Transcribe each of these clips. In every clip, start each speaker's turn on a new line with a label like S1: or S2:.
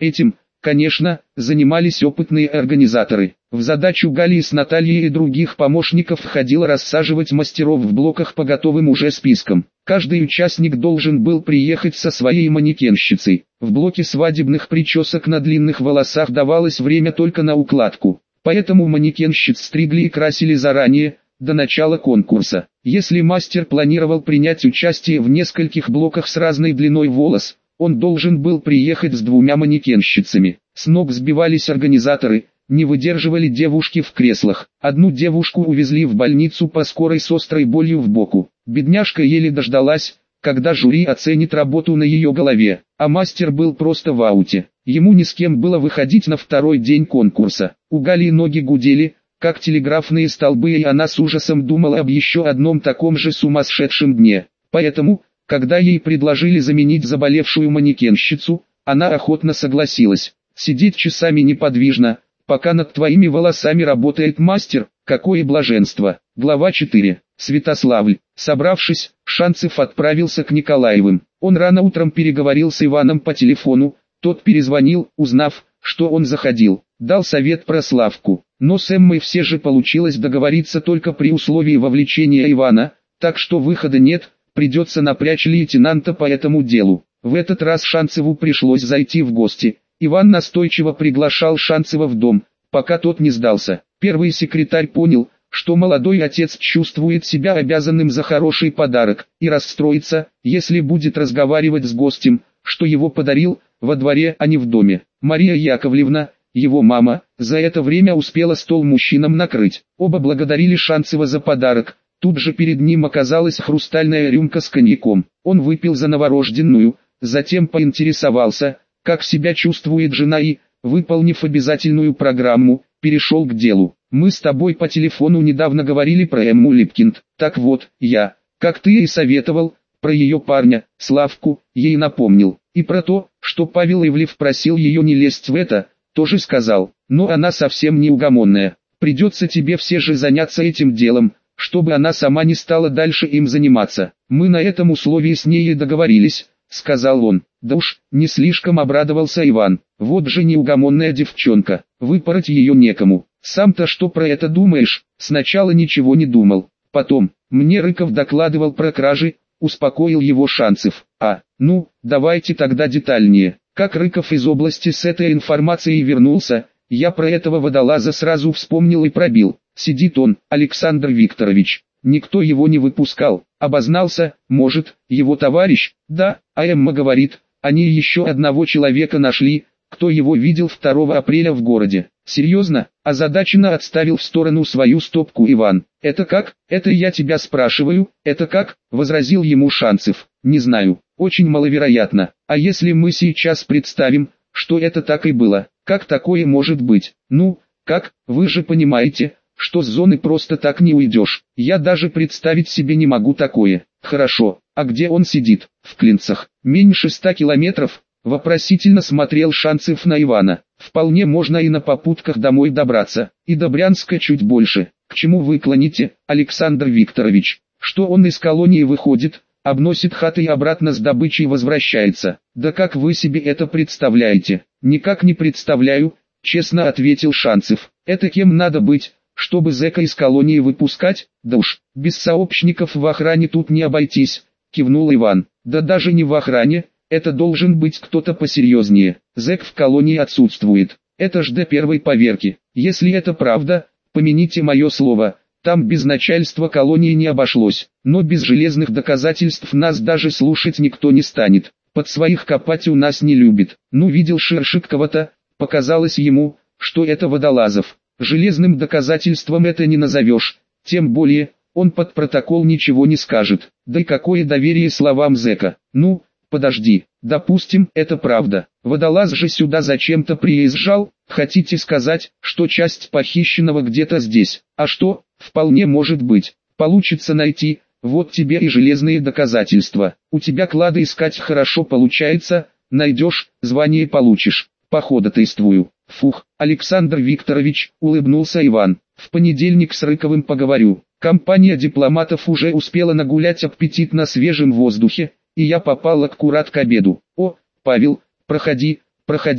S1: Этим, конечно, занимались опытные организаторы. В задачу Галии с Натальей и других помощников входило рассаживать мастеров в блоках по готовым уже спискам. Каждый участник должен был приехать со своей манекенщицей. В блоке свадебных причесок на длинных волосах давалось время только на укладку. Поэтому манекенщиц стригли и красили заранее, до начала конкурса. Если мастер планировал принять участие в нескольких блоках с разной длиной волос, он должен был приехать с двумя манекенщицами. С ног сбивались организаторы, не выдерживали девушки в креслах. Одну девушку увезли в больницу по скорой с острой болью в боку. Бедняжка еле дождалась, когда жюри оценит работу на ее голове, а мастер был просто в ауте. Ему ни с кем было выходить на второй день конкурса. У Галии ноги гудели, как телеграфные столбы, и она с ужасом думала об еще одном таком же сумасшедшем дне. Поэтому, когда ей предложили заменить заболевшую манекенщицу, она охотно согласилась. Сидеть часами неподвижно, пока над твоими волосами работает мастер, какое блаженство. Глава 4. Святославль. Собравшись, Шанцев отправился к Николаевым. Он рано утром переговорил с Иваном по телефону, тот перезвонил, узнав, что он заходил, дал совет про Славку. Но с Эммой все же получилось договориться только при условии вовлечения Ивана, так что выхода нет, придется напрячь лейтенанта по этому делу. В этот раз Шанцеву пришлось зайти в гости. Иван настойчиво приглашал Шанцева в дом, пока тот не сдался. Первый секретарь понял, что молодой отец чувствует себя обязанным за хороший подарок, и расстроится, если будет разговаривать с гостем, что его подарил, во дворе, а не в доме. Мария Яковлевна, его мама, за это время успела стол мужчинам накрыть. Оба благодарили Шанцева за подарок. Тут же перед ним оказалась хрустальная рюмка с коньяком. Он выпил за новорожденную, затем поинтересовался, как себя чувствует жена и, выполнив обязательную программу, перешел к делу. «Мы с тобой по телефону недавно говорили про Эмму Липкинд. Так вот, я, как ты и советовал, про ее парня, Славку, ей напомнил. И про то, что Павел Ивлев просил ее не лезть в это, тоже сказал. Но она совсем неугомонная. Придется тебе все же заняться этим делом, чтобы она сама не стала дальше им заниматься. Мы на этом условии с ней и договорились», — сказал он. «Да уж, не слишком обрадовался Иван. Вот же неугомонная девчонка, выпороть ее некому. Сам-то что про это думаешь?» Сначала ничего не думал. Потом, мне Рыков докладывал про кражи, успокоил его Шанцев. Ну, давайте тогда детальнее. Как Рыков из области с этой информацией вернулся, я про этого водолаза сразу вспомнил и пробил. Сидит он, Александр Викторович. Никто его не выпускал. Обознался, может, его товарищ? Да, а Эмма говорит, они еще одного человека нашли, кто его видел 2 апреля в городе. Серьезно? Озадаченно отставил в сторону свою стопку Иван. «Это как? Это я тебя спрашиваю, это как?» — возразил ему Шанцев. «Не знаю, очень маловероятно. А если мы сейчас представим, что это так и было, как такое может быть? Ну, как, вы же понимаете, что с зоны просто так не уйдешь. Я даже представить себе не могу такое. Хорошо, а где он сидит? В Клинцах. Меньше 100 километров?» Вопросительно смотрел Шанцев на Ивана. «Вполне можно и на попутках домой добраться, и до Брянска чуть больше. К чему вы клоните, Александр Викторович? Что он из колонии выходит, обносит хаты и обратно с добычей возвращается? Да как вы себе это представляете?» «Никак не представляю», честно ответил Шанцев. «Это кем надо быть, чтобы зэка из колонии выпускать? Да уж, без сообщников в охране тут не обойтись», кивнул Иван. «Да даже не в охране. Это должен быть кто-то посерьезнее. Зэк в колонии отсутствует. Это ж до первой поверки. Если это правда, помяните мое слово, там без начальства колонии не обошлось. Но без железных доказательств нас даже слушать никто не станет. Под своих копать у нас не любит. Ну видел Шершик кого-то, показалось ему, что это Водолазов. Железным доказательством это не назовешь. Тем более, он под протокол ничего не скажет. Да и какое доверие словам зэка. Ну, подожди, допустим, это правда. Водолаз же сюда зачем-то приезжал, хотите сказать, что часть похищенного где-то здесь? А что, вполне может быть. Получится найти, вот тебе и железные доказательства. У тебя клады искать хорошо получается, найдешь, звание получишь. Походатайствую. Фух, Александр Викторович, улыбнулся Иван. В понедельник с Рыковым поговорю. Компания дипломатов уже успела нагулять аппетит на свежем воздухе, и я попал аккурат к обеду. «О, Павел, проходи, проходи»,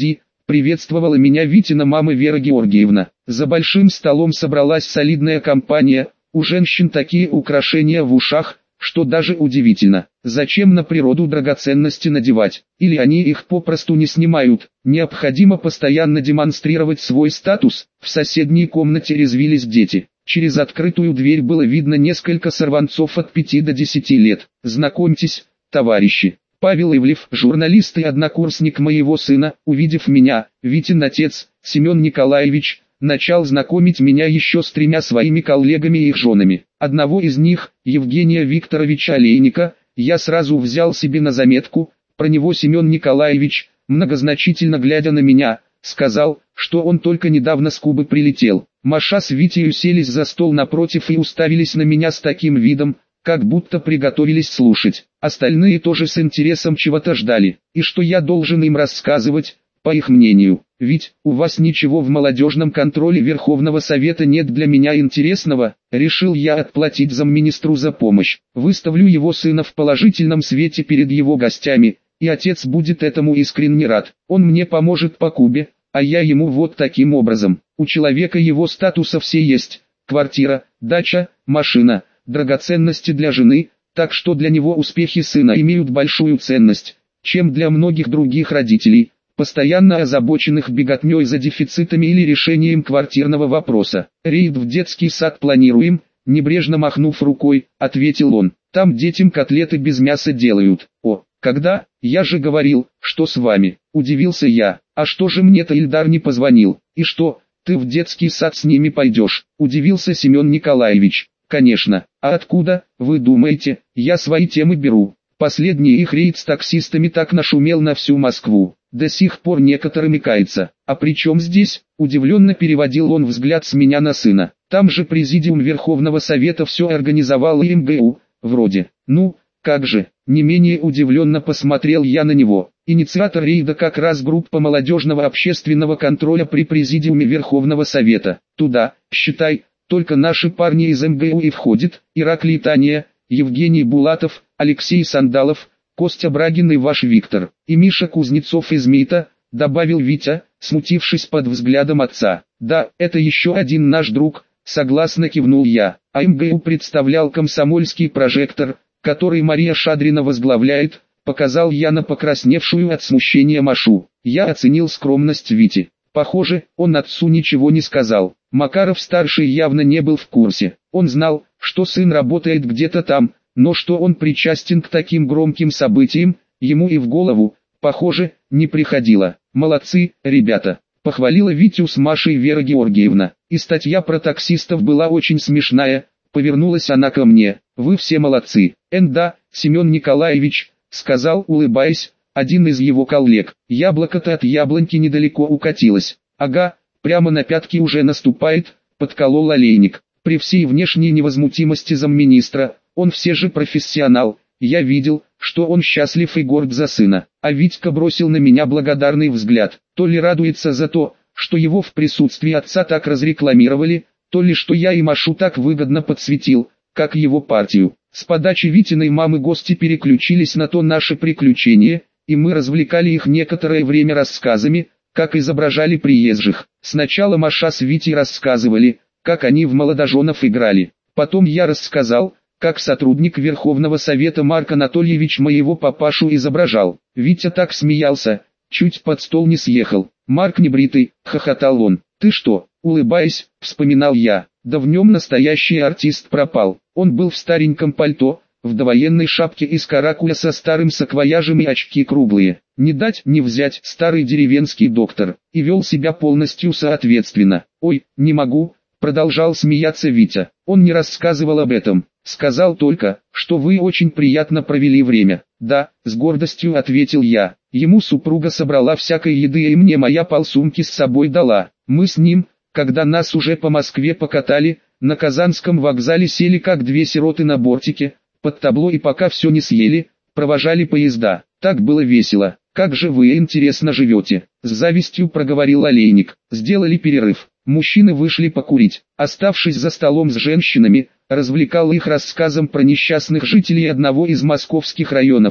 S1: Приветствовала меня Витина мама Вера Георгиевна. За большим столом собралась солидная компания, у женщин такие украшения в ушах, что даже удивительно. Зачем на природу драгоценности надевать? Или они их попросту не снимают? Необходимо постоянно демонстрировать свой статус. В соседней комнате резвились дети. Через открытую дверь было видно несколько сорванцов от 5 до 10 лет. Знакомьтесь, товарищи. Павел Ивлев, журналист и однокурсник моего сына, увидев меня, Витин отец, Семен Николаевич, начал знакомить меня еще с 3 своими коллегами и их женами. Одного из них, Евгения Викторовича Олейника, я сразу взял себе на заметку. Про него Семен Николаевич, многозначительно глядя на меня, сказал, что он только недавно с Кубы прилетел. Маша с Витей уселись за стол напротив и уставились на меня с таким видом, как будто приготовились слушать. Остальные тоже с интересом чего-то ждали. И что я должен им рассказывать, по их мнению? Ведь у вас ничего в молодежном контроле Верховного Совета нет для меня интересного. Решил я отплатить замминистру за помощь. Выставлю его сына в положительном свете перед его гостями, и отец будет этому искренне рад. Он мне поможет по Кубе, а я ему вот таким образом. У человека его статуса все есть: квартира, дача, машина, драгоценности для жены, так что для него успехи сына имеют большую ценность, чем для многих других родителей, постоянно озабоченных беготней за дефицитами или решением квартирного вопроса. Рейд в детский сад планируем, небрежно махнув рукой, ответил он. Там детям котлеты без мяса делают. О, когда? Я же говорил, что с вами. Удивился я. А что же мне-то Ильдар не позвонил? И что, ты в детский сад с ними пойдешь? Удивился Семен Николаевич. Конечно. А откуда, вы думаете, я свои темы беру? Последний их рейд с таксистами так нашумел на всю Москву. До сих пор некоторыми кается. А при чем здесь? Удивленно переводил он взгляд с меня на сына. Там же президиум Верховного Совета все организовал и МГУ, вроде. Ну, как же, не менее удивленно посмотрел я на него. Инициатор рейда как раз группа молодежного общественного контроля при президиуме Верховного Совета. Туда, считай, только наши парни из МГУ и входят: Ираклий Таня, Евгений Булатов, Алексей Сандалов, Костя Брагин и ваш Виктор, и Миша Кузнецов из МИТа, добавил Витя, смутившись под взглядом отца. Да, это еще один наш друг, согласно кивнул я. А МГУ представлял комсомольский прожектор, который Мария Шадрина возглавляет, показал я на покрасневшую от смущения Машу. Я оценил скромность Вити. Похоже, он отцу ничего не сказал. Макаров-старший явно не был в курсе. Он знал, что сын работает где-то там, но что он причастен к таким громким событиям, ему и в голову, похоже, не приходило. Молодцы, ребята, похвалила Витю с Машей Вера Георгиевна. И статья про таксистов была очень смешная, повернулась она ко мне. Вы все молодцы. Да, Семен Николаевич, сказал, улыбаясь, один из его коллег. Яблоко-то от яблоньки недалеко укатилось. Ага, прямо на пятки уже наступает, подколол Олейник. При всей внешней невозмутимости замминистра, он все же профессионал. Я видел, что он счастлив и горд за сына. А Витька бросил на меня благодарный взгляд. То ли радуется за то, что его в присутствии отца так разрекламировали, то ли что я и Машу так выгодно подсветил, как его партию. С подачи Витиной мамы гости переключились на то наше приключение, и мы развлекали их некоторое время рассказами, как изображали приезжих. Сначала Маша с Витей рассказывали, как они в молодоженов играли. Потом я рассказал, как сотрудник Верховного Совета Марк Анатольевич моего папашу изображал. Витя так смеялся, чуть под стол не съехал. «Марк небритый», — хохотал он. «Ты что?» — улыбаясь, вспоминал я. Да в нем настоящий артист пропал. Он был в стареньком пальто, в довоенной шапке из каракуля со старым саквояжем и очки круглые. Не дать не взять старый деревенский доктор. И вел себя полностью соответственно. «Ой, не могу», — продолжал смеяться Витя. Он не рассказывал об этом. Сказал только, что вы очень приятно провели время. Да, с гордостью ответил я. Ему супруга собрала всякой еды и мне моя полсумки с собой дала. Мы с ним, когда нас уже по Москве покатали, на Казанском вокзале сели как две сироты на бортике, под табло, и пока все не съели, провожали поезда. Так было весело. Как же вы интересно живете, с завистью проговорил Олейник. Сделали перерыв. Мужчины вышли покурить. Оставшись за столом с женщинами, развлекал их рассказом про несчастных жителей одного из московских районов,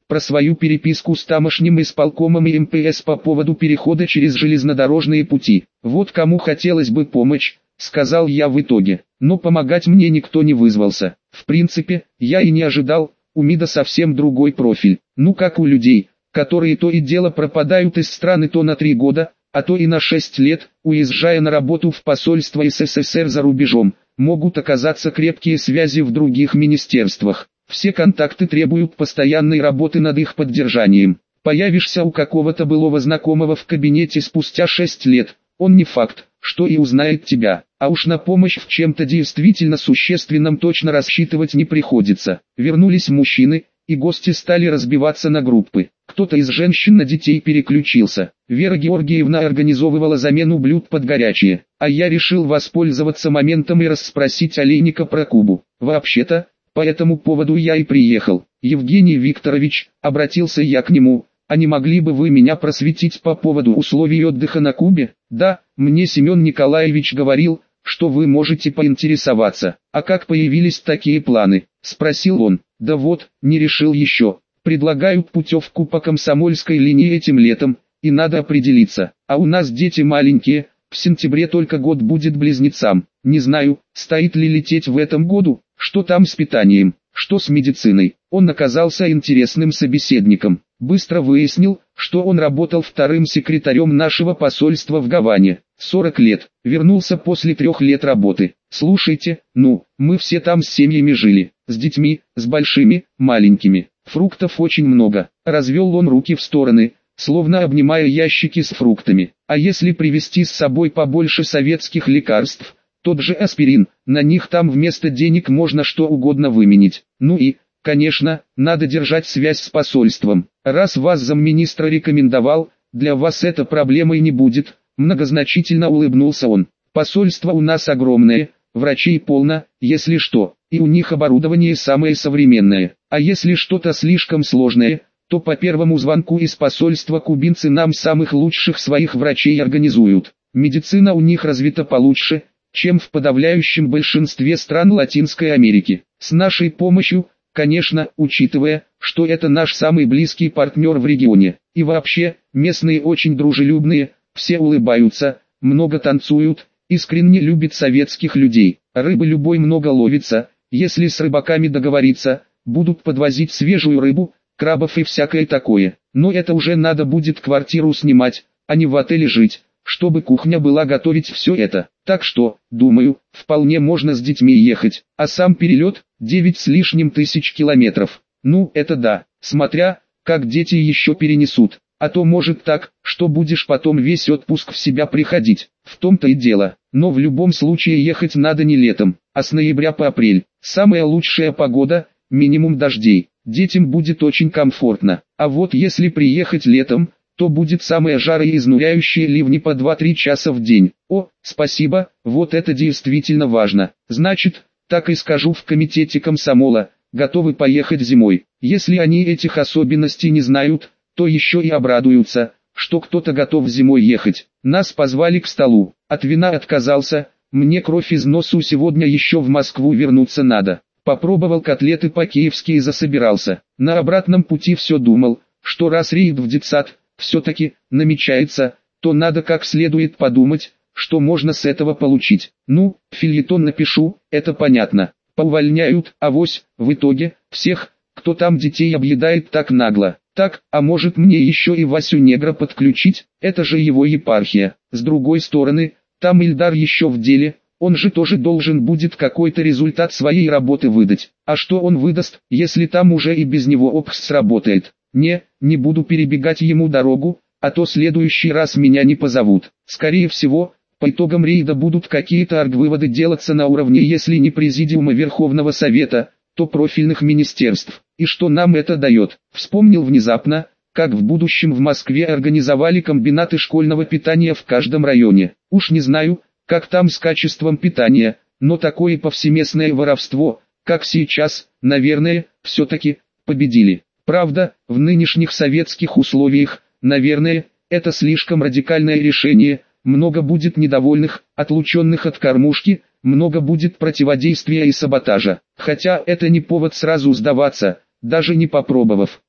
S1: про свою переписку с тамошним исполкомом и МПС по поводу перехода через железнодорожные пути. Вот кому хотелось бы помочь, сказал я в итоге, но помогать мне никто не вызвался. В принципе, я и не ожидал, у МИДа совсем другой профиль. Ну как у людей, которые то и дело пропадают из страны то на 3 года, а то и на 6 лет, уезжая на работу в посольство СССР за рубежом, могут оказаться крепкие связи в других министерствах. Все контакты требуют постоянной работы над их поддержанием. Появишься у какого-то былого знакомого в кабинете спустя 6 лет, он не факт, что и узнает тебя, а уж на помощь в чем-то действительно существенном точно рассчитывать не приходится. Вернулись мужчины, и гости стали разбиваться на группы. Кто-то из женщин на детей переключился. Вера Георгиевна организовывала замену блюд под горячие, а я решил воспользоваться моментом и расспросить Олейника про Кубу. Вообще-то, по этому поводу я и приехал. Евгений Викторович, обратился я к нему, а не могли бы вы меня просветить по поводу условий отдыха на Кубе? Да, мне Семен Николаевич говорил, что вы можете поинтересоваться. А как появились такие планы? Спросил он. Да вот, не решил еще. Предлагают путевку по Комсомольской линии этим летом, и надо определиться. А у нас дети маленькие, в сентябре только год будет близнецам. Не знаю, стоит ли лететь в этом году, что там с питанием, что с медициной. Он оказался интересным собеседником. Быстро выяснил, что он работал вторым секретарем нашего посольства в Гаване. 40 лет, вернулся после 3 лет работы. Слушайте, мы все там с семьями жили, с детьми, с большими, маленькими. Фруктов очень много. Развел он руки в стороны, словно обнимая ящики с фруктами. А если привезти с собой побольше советских лекарств, тот же аспирин, на них там вместо денег можно что угодно выменить. Ну и, конечно, надо держать связь с посольством. Раз вас замминистра рекомендовал, для вас это проблемой не будет, многозначительно улыбнулся он. Посольство у нас огромное, врачей полно, если что, и у них оборудование самое современное. А если что-то слишком сложное, то по первому звонку из посольства кубинцы нам самых лучших своих врачей организуют. Медицина у них развита получше, чем в подавляющем большинстве стран Латинской Америки. С нашей помощью, конечно, учитывая, что это наш самый близкий партнер в регионе. И вообще, местные очень дружелюбные, все улыбаются, много танцуют, искренне любят советских людей. Рыбы любой много ловится, если с рыбаками договориться, будут подвозить свежую рыбу, крабов и всякое такое. Но это уже надо будет квартиру снимать, а не в отеле жить, чтобы кухня была готовить все это. Так что, думаю, вполне можно с детьми ехать, а сам перелет, 9 с лишним тысяч километров. Ну, это да, смотря, как дети еще перенесут. А то может так, что будешь потом весь отпуск в себя приходить. В том-то и дело. Но в любом случае ехать надо не летом, а с ноября по апрель. Самая лучшая погода, минимум дождей. Детям будет очень комфортно. А вот если приехать летом, то будет самые жаркие и изнуряющие ливни по 2-3 часа в день. О, спасибо, вот это действительно важно. Значит, так и скажу в комитете комсомола, готовы поехать зимой. Если они этих особенностей не знают, то еще и обрадуются, что кто-то готов зимой ехать. Нас позвали к столу, от вина отказался, мне кровь из носу сегодня еще в Москву вернуться надо. Попробовал котлеты по-киевски и засобирался. На обратном пути все думал, что раз рейд в детсад все-таки намечается, то надо как следует подумать, что можно с этого получить. Ну, фельетон напишу, это понятно. Поувольняют, авось, в итоге, всех, кто там детей объедает так нагло. Так, а может мне еще и Васю Негра подключить, это же его епархия. С другой стороны, там Ильдар еще в деле, он же тоже должен будет какой-то результат своей работы выдать. А что он выдаст, если там уже и без него ОПС сработает? Не буду перебегать ему дорогу, а то следующий раз меня не позовут. Скорее всего, по итогам рейда будут какие-то аргвыводы делаться на уровне, если не Президиума Верховного Совета, то профильных министерств. И что нам это дает? Вспомнил внезапно, как в будущем в Москве организовали комбинаты школьного питания в каждом районе. Уж не знаю, как там с качеством питания, но такое повсеместное воровство, как сейчас, наверное, все-таки победили. Правда, в нынешних советских условиях, наверное, это слишком радикальное решение, много будет недовольных, отлученных от кормушки, много будет противодействия и саботажа. Хотя это не повод сразу сдаваться, даже не попробовав.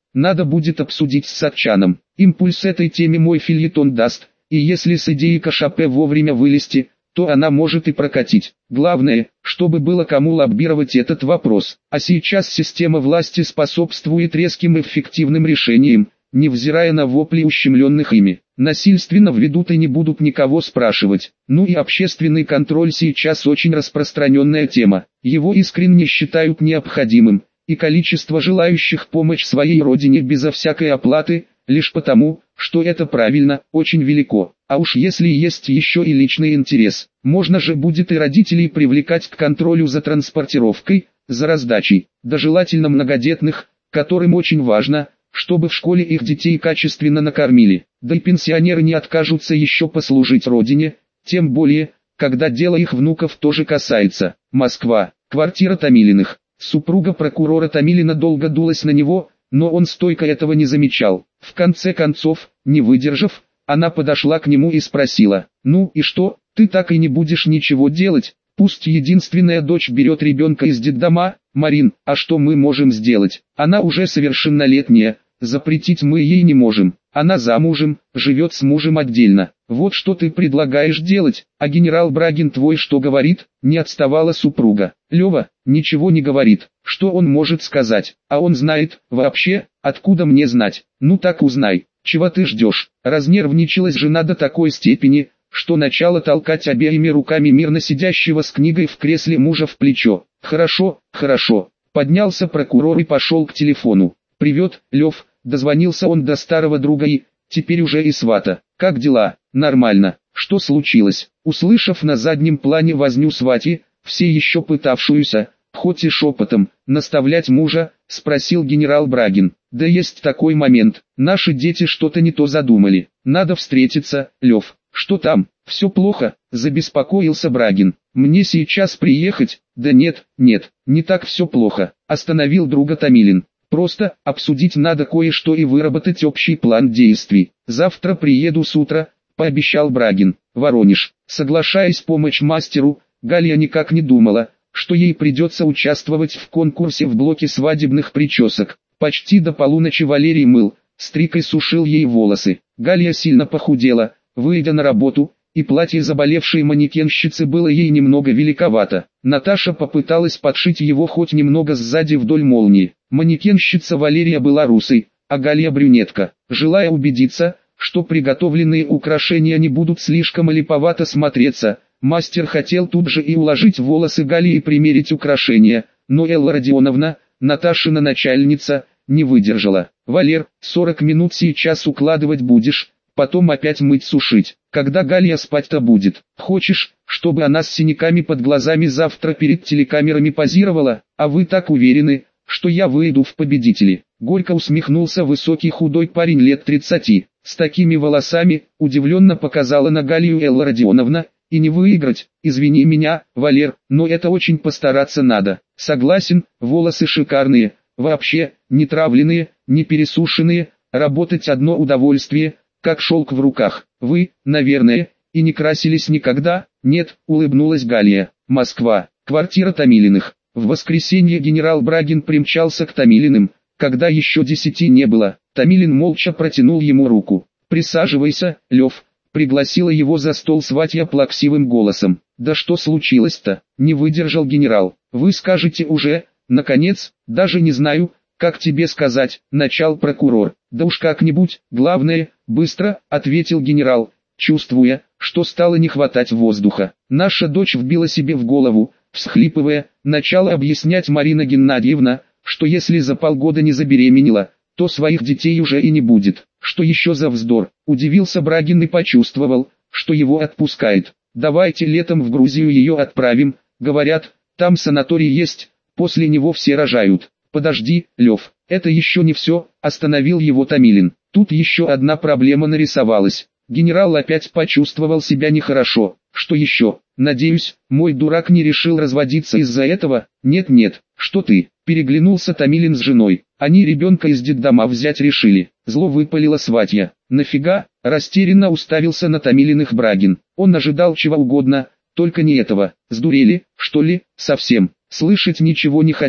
S1: надо будет обсудить с Сатчаном. Импульс этой теме мой фельетон даст, и если с идеей КШП вовремя вылезти, то она может и прокатить. Главное, чтобы было кому лоббировать этот вопрос. А сейчас система власти способствует резким и эффективным решениям, невзирая на вопли ущемленных ими. Насильственно введут и не будут никого спрашивать. Ну и общественный контроль сейчас очень распространенная тема. Его искренне считают необходимым, и количество желающих помочь своей родине безо всякой оплаты, лишь потому, что это правильно, очень велико. А уж если есть еще и личный интерес, можно же будет и родителей привлекать к контролю за транспортировкой, за раздачей, да желательно многодетных, которым очень важно, чтобы в школе их детей качественно накормили. Да и пенсионеры не откажутся еще послужить родине, тем более, когда дело их внуков тоже касается. Москва, квартира Томилиных. Супруга прокурора Томилина долго дулась на него, но он стойко этого не замечал. В конце концов, не выдержав, она подошла к нему и спросила: «Ну и что, ты так и не будешь ничего делать? Пусть единственная дочь берет ребенка из детдома, Марин, а что мы можем сделать? Она уже совершеннолетняя, запретить мы ей не можем. Она замужем, живет с мужем отдельно. Вот что ты предлагаешь делать, а генерал Брагин твой что говорит?» Не отставала супруга. «Лева, ничего не говорит. Что он может сказать? А он знает, вообще, откуда мне знать? Ну так узнай. Чего ты ждешь?» Разнервничалась жена до такой степени, что начала толкать обеими руками мирно сидящего с книгой в кресле мужа в плечо. «Хорошо, хорошо». Поднялся прокурор и пошел к телефону. «Привет, Лев», дозвонился он до старого друга и, теперь уже и свата. «Как дела?» «Нормально. Что случилось?» Услышав на заднем плане возню свати, все еще пытавшуюся, хоть и шепотом, наставлять мужа, спросил генерал Брагин. «Да есть такой момент. Наши дети что-то не то задумали. Надо встретиться, Лев». «Что там? Все плохо?» – забеспокоился Брагин. «Мне сейчас приехать?» «Да нет, не так все плохо», – остановил друга Томилин. «Просто обсудить надо кое-что и выработать общий план действий. Завтра приеду с утра», – пообещал Брагин. Воронеж. Соглашаясь помочь мастеру, Галя никак не думала, что ей придется участвовать в конкурсе в блоке свадебных причесок. Почти до полуночи Валерий мыл, стриг и сушил ей волосы. Галя сильно похудела, выйдя на работу, и платье заболевшей манекенщицы было ей немного великовато. Наташа попыталась подшить его хоть немного сзади вдоль молнии. Манекенщица Валерия была русой, а Галя брюнетка. Желая убедиться, что приготовленные украшения не будут слишком липовато смотреться, мастер хотел тут же и уложить волосы Гали и примерить украшения, но Элла Родионовна, Наташина начальница, не выдержала. «Валер, 40 минут сейчас укладывать будешь, потом опять мыть-сушить. Когда Галя спать-то будет? Хочешь, чтобы она с синяками под глазами завтра перед телекамерами позировала? А вы так уверены, что я выйду в победители?» Горько усмехнулся высокий худой парень лет 30. «С такими волосами», удивленно показала на Галию Элла Родионовна, «и не выиграть, извини меня, Валер, но это очень постараться надо». «Согласен, волосы шикарные, вообще, не травленные, не пересушенные, работать одно удовольствие, как шелк в руках. Вы, наверное, и не красились никогда?» «Нет», улыбнулась Галия. Москва, квартира Томилиных. В воскресенье генерал Брагин примчался к Томилиным, когда еще 10 не было. Томилин молча протянул ему руку. «Присаживайся, Лев», пригласила его за стол сватья плаксивым голосом. «Да что случилось-то?» — не выдержал генерал. «Вы скажете уже, наконец?» «Даже не знаю, как тебе сказать», — начал прокурор. «Да уж как-нибудь, главное, быстро», — ответил генерал, чувствуя, что стало не хватать воздуха. «Наша дочь вбила себе в голову», всхлипывая, начала объяснять Марина Геннадьевна, что если за полгода не забеременела, то своих детей уже и не будет. «Что еще за вздор?» – удивился Брагин и почувствовал, что его отпускает. «Давайте летом в Грузию ее отправим, говорят, там санаторий есть, после него все рожают». «Подожди, Лев, это еще не все», – остановил его Томилин. Тут еще одна проблема нарисовалась. Генерал опять почувствовал себя нехорошо. «Что еще? Надеюсь, мой дурак не решил разводиться из-за этого?» «Нет, что ты?» – переглянулся Томилин с женой. «Они ребенка из детдома взять решили». Зло выпалила сватья. «Нафига?» – растерянно уставился на Томилиных Брагин. Он ожидал чего угодно, только не этого. «Сдурели, что ли, совсем? Слышать ничего не хотят?»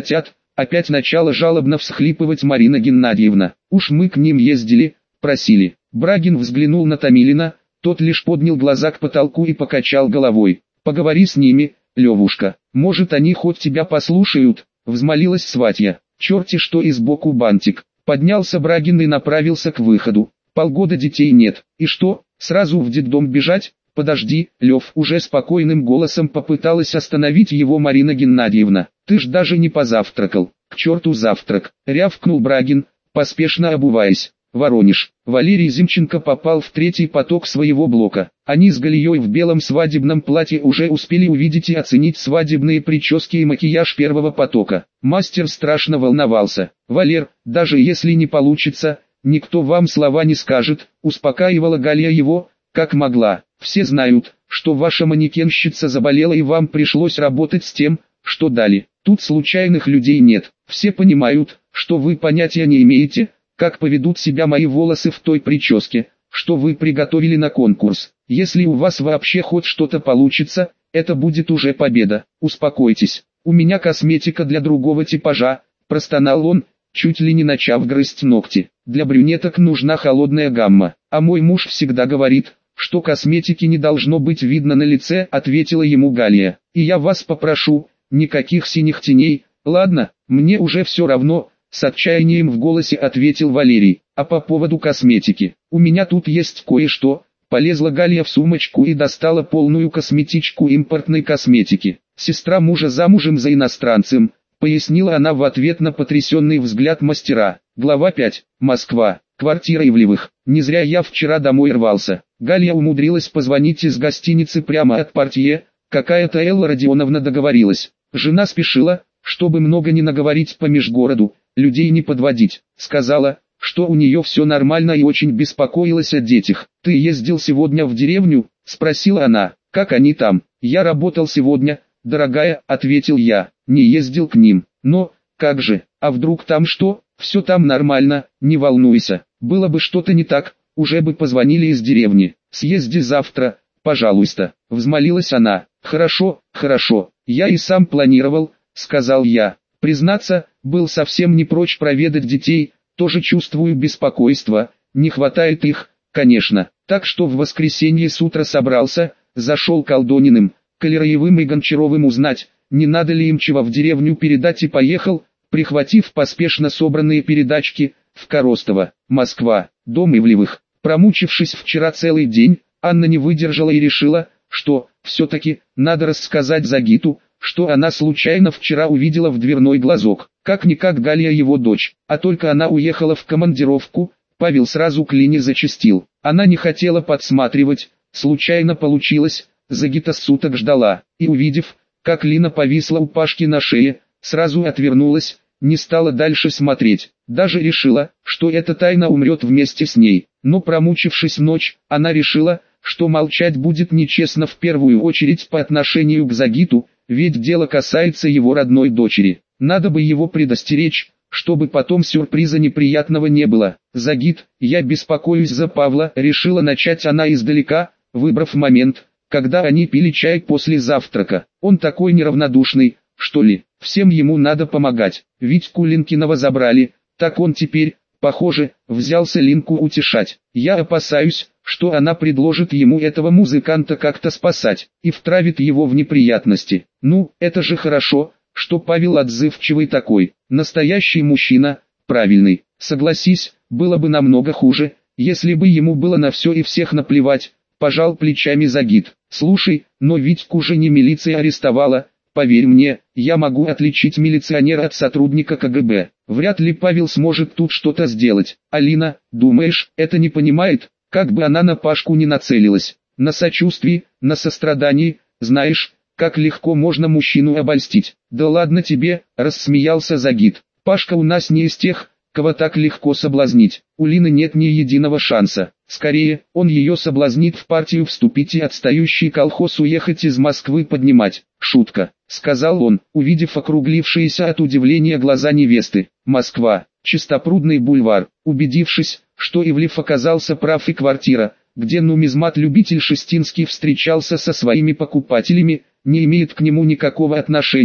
S1: Опять начала жалобно всхлипывать Марина Геннадьевна. Уж мы к ним ездили, просили. Брагин взглянул на Томилина, тот лишь поднял глаза к потолку и покачал головой. Поговори с ними, Левушка, может они хоть тебя послушают, взмолилась сватья. Черти что и сбоку бантик. Поднялся Брагин и направился к выходу. Полгода детей нет, и что, сразу в детдом бежать? Подожди, Лев, уже спокойным голосом попыталась остановить его Марина Геннадьевна. Ты ж даже не позавтракал. К черту завтрак, рявкнул Брагин, поспешно обуваясь. Воронеж. Валерий Зимченко попал в третий поток своего блока. Они с Галией в белом свадебном платье уже успели увидеть и оценить свадебные прически и макияж первого потока. Мастер страшно волновался. «Валер, даже если не получится, никто вам слова не скажет», успокаивала Галя его, как могла. «Все знают, что ваша манекенщица заболела и вам пришлось работать с тем, что дали. Тут случайных людей нет. Все понимают, что вы понятия не имеете, как поведут себя мои волосы в той прическе, что вы приготовили на конкурс. Если у вас вообще хоть что-то получится, это будет уже победа. Успокойтесь, у меня косметика для другого типажа», простонал он, чуть ли не начав грызть ногти. «Для брюнеток нужна холодная гамма, а мой муж всегда говорит, что косметики не должно быть видно на лице», ответила ему Галия. «И я вас попрошу, никаких синих теней, ладно, мне уже все равно», с отчаянием в голосе ответил Валерий. «А по поводу косметики, у меня тут есть кое-что». Полезла Галия в сумочку и достала полную косметичку импортной косметики. «Сестра мужа замужем за иностранцем», пояснила она в ответ на потрясенный взгляд мастера. Глава 5. Москва. Квартира Ивлевых. Не зря я вчера домой рвался. Галия умудрилась позвонить из гостиницы прямо от портье. Какая-то Элла Родионовна договорилась. Жена спешила, чтобы много не наговорить по межгороду, людей не подводить. Сказала, что у нее все нормально и очень беспокоилась о детях. «Ты ездил сегодня в деревню?» – спросила она. «Как они там?» «Я работал сегодня, дорогая», – ответил я. «Не ездил к ним. Но, как же, а вдруг там что?» «Все там нормально, не волнуйся. Было бы что-то не так, уже бы позвонили из деревни. Съезди завтра, пожалуйста», – взмолилась она. «Хорошо, хорошо, я и сам планировал», – сказал я. Признаться, был совсем не прочь проведать детей, тоже чувствую беспокойство, не хватает их, конечно. Так что в воскресенье с утра собрался, зашел к Алдониным, Калераевым и Гончаровым узнать, не надо ли им чего в деревню передать, и поехал, прихватив поспешно собранные передачки, в Коростово, Москва, дом Ивлевых. Промучившись вчера целый день, Анна не выдержала и решила, что, все-таки, надо рассказать Загиту, что она случайно вчера увидела в дверной глазок. Как-никак Галия его дочь, а только она уехала в командировку, Павел сразу к Лине зачастил. Она не хотела подсматривать, случайно получилось, Загита суток ждала, и увидев, как Лина повисла у Пашки на шее, сразу отвернулась, не стала дальше смотреть. Даже решила, что эта тайна умрет вместе с ней. Но промучившись ночь, она решила, что молчать будет нечестно в первую очередь по отношению к Загиту, ведь дело касается его родной дочери. Надо бы его предостеречь, чтобы потом сюрприза неприятного не было. «Загит, я беспокоюсь за Павла», решила начать она издалека, выбрав момент, когда они пили чай после завтрака. «Он такой неравнодушный, что ли, всем ему надо помогать. Витьку Линкиного забрали, так он теперь, похоже, взялся Линку утешать. Я опасаюсь, что она предложит ему этого музыканта как-то спасать, и втравит его в неприятности. Ну, это же хорошо, что Павел отзывчивый такой, настоящий мужчина, правильный. Согласись, было бы намного хуже, если бы ему было на все и всех наплевать», пожал плечами Загит. «Слушай, но Витьку же не милиция арестовала, поверь мне, я могу отличить милиционера от сотрудника КГБ. Вряд ли Павел сможет тут что-то сделать. Алина, думаешь, это не понимает, как бы она на Пашку не нацелилась? На сочувствии, на сострадании, знаешь, как легко можно мужчину обольстить». «Да ладно тебе», рассмеялся Загит. «Пашка у нас не из тех, кого так легко соблазнить. У Лины нет ни единого шанса. Скорее, он ее соблазнит в партию вступить и отстающий колхоз уехать из Москвы поднимать». «Шутка», сказал он, увидев округлившиеся от удивления глаза невесты. «Москва, Чистопрудный бульвар». Убедившись, что Ивлев оказался прав и квартира, где нумизмат-любитель Шестинский встречался со своими покупателями, не имеет к нему никакого отношения,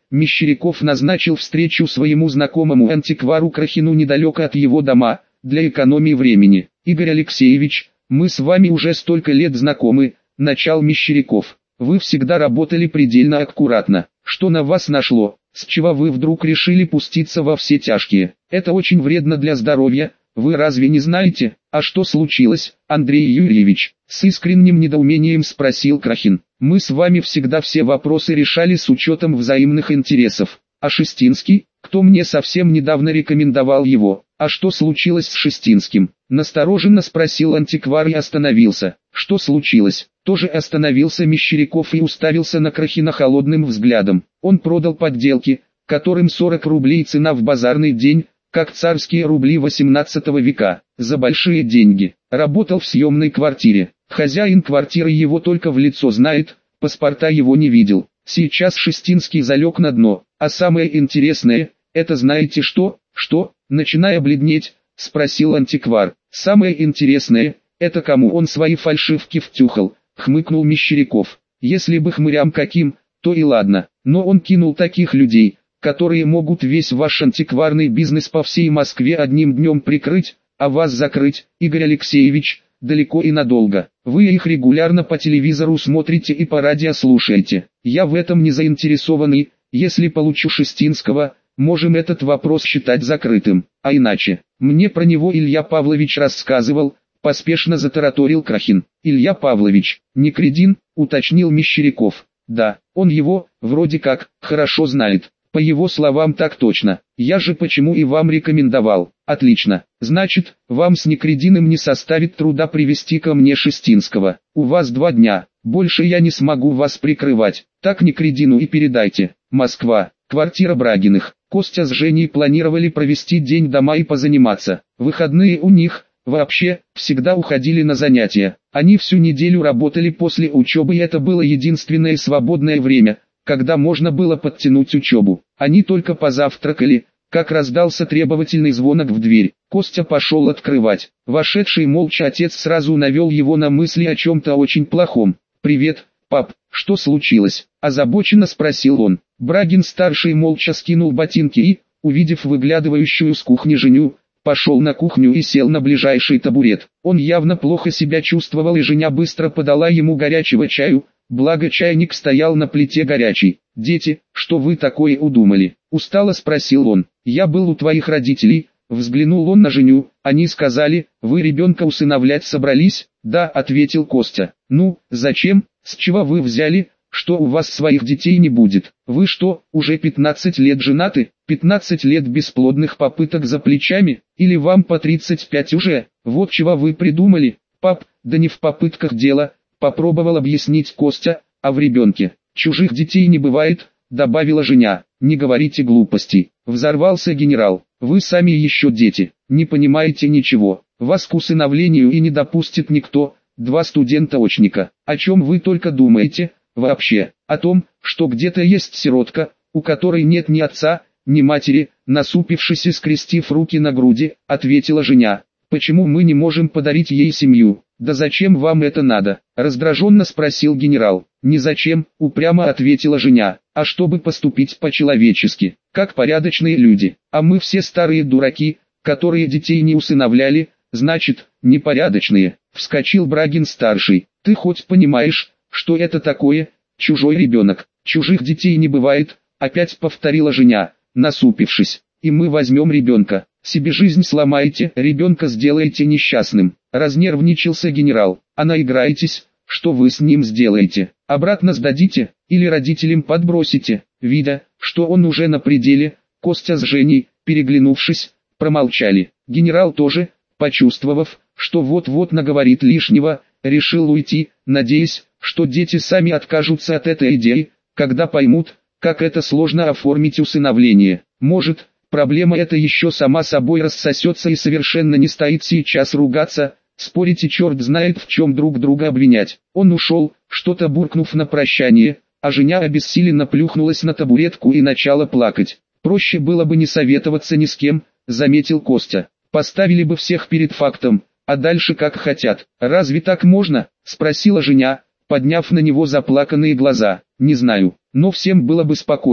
S1: Мещеряков назначил встречу своему знакомому антиквару Крахину недалеко от его дома, для экономии времени. «Игорь Алексеевич, мы с вами уже столько лет знакомы», – начал Мещеряков. «Вы всегда работали предельно аккуратно. Что на вас нашло? С чего вы вдруг решили пуститься во все тяжкие? Это очень вредно для здоровья, вы разве не знаете?» «А что случилось, Андрей Юрьевич?» – с искренним недоумением спросил Крахин. «Мы с вами всегда все вопросы решали с учетом взаимных интересов. А Шестинский, кто мне совсем недавно рекомендовал его? А что случилось с Шестинским?» – настороженно спросил антиквар и остановился. «Что случилось?» Тоже остановился Мещеряков и уставился на Крахина холодным взглядом. «Он продал подделки, которым 40 рублей цена в базарный день, как царские рубли 18 века, за большие деньги. Работал в съемной квартире. Хозяин квартиры его только в лицо знает, паспорта его не видел. Сейчас Шестинский залег на дно. А самое интересное, это знаете что?» «Что?» – начиная бледнеть, спросил антиквар. «Самое интересное, это кому он свои фальшивки втюхал», – хмыкнул Мещеряков. «Если бы хмырям каким, то и ладно, но он кинул таких людей, которые могут весь ваш антикварный бизнес по всей Москве одним днем прикрыть, а вас закрыть, Игорь Алексеевич, далеко и надолго. Вы их регулярно по телевизору смотрите и по радио слушаете. Я в этом не заинтересованный, если получу Шестинского, можем этот вопрос считать закрытым, а иначе. Мне про него Илья Павлович рассказывал», – поспешно затараторил Крахин. «Илья Павлович, не кретин», – уточнил Мещеряков. «Да, он его, вроде как, хорошо знает. По его словам так точно. Я же почему и вам рекомендовал». «Отлично. Значит, вам с Некрединым не составит труда привести ко мне Шестинского. У вас 2 дня. Больше я не смогу вас прикрывать. Так Некредину и передайте. Москва. Квартира Брагиных. Костя с Женей планировали провести день дома и позаниматься. Выходные у них, вообще, всегда уходили на занятия. Они всю неделю работали после учебы, и это было единственное свободное время, когда можно было подтянуть учебу. Они только позавтракали, как раздался требовательный звонок в дверь. Костя пошел открывать. Вошедший молча отец сразу навел его на мысли о чем-то очень плохом. «Привет, пап, что случилось?» – озабоченно спросил он. Брагин-старший молча скинул ботинки и, увидев выглядывающую с кухни Женю, пошел на кухню и сел на ближайший табурет. Он явно плохо себя чувствовал, и Женя быстро подала ему горячего чаю, благо чайник стоял на плите горячий. «Дети, что вы такое удумали?» – устало спросил он. «Я был у твоих родителей», – взглянул он на Женю. «Они сказали, вы ребенка усыновлять собрались?» «Да», – ответил Костя. «Ну, зачем? С чего вы взяли, что у вас своих детей не будет? Вы что, уже 15 лет женаты? 15 лет бесплодных попыток за плечами? Или вам по 35 уже? Вот чего вы придумали?» «Пап, да не в попытках дело», – попробовал объяснить Костя, – «а в ребенке. Чужих детей не бывает», – добавила Женя. «Не говорите глупостей», – взорвался генерал. «Вы сами еще дети, не понимаете ничего. Вас к усыновлению и не допустит никто. 2 студента-очника. О чем вы только думаете? Вообще, о том, что где-то есть сиротка, у которой нет ни отца, ни матери», – насупившись и скрестив руки на груди, ответила Женя. «Почему мы не можем подарить ей семью?» «Да зачем вам это надо?» – раздраженно спросил генерал. «Не зачем», – упрямо ответила Женя, – «а чтобы поступить по-человечески, как порядочные люди. А мы все старые дураки, которые детей не усыновляли, значит, непорядочные», – вскочил Брагин-старший. «Ты хоть понимаешь, что это такое, чужой ребенок?» «Чужих детей не бывает», – опять повторила Женя, насупившись. «И мы возьмем ребенка. Себе жизнь сломаете, ребенка сделаете несчастным», – разнервничался генерал. «А наиграетесь, что вы с ним сделаете? Обратно сдадите, или родителям подбросите?» Видя, что он уже на пределе, Костя с Женей, переглянувшись, промолчали. Генерал тоже, почувствовав, что вот-вот наговорит лишнего, решил уйти, надеясь, что дети сами откажутся от этой идеи, когда поймут, как это сложно оформить усыновление. Может, проблема эта еще сама собой рассосется, и совершенно не стоит сейчас ругаться, спорить и черт знает в чем друг друга обвинять. Он ушел, что-то буркнув на прощание, а Женя обессиленно плюхнулась на табуретку и начала плакать. «Проще было бы не советоваться ни с кем», — заметил Костя. «Поставили бы всех перед фактом, а дальше как хотят». «Разве так можно?» — спросила Женя, подняв на него заплаканные глаза. «Не знаю, но всем было бы спокойней.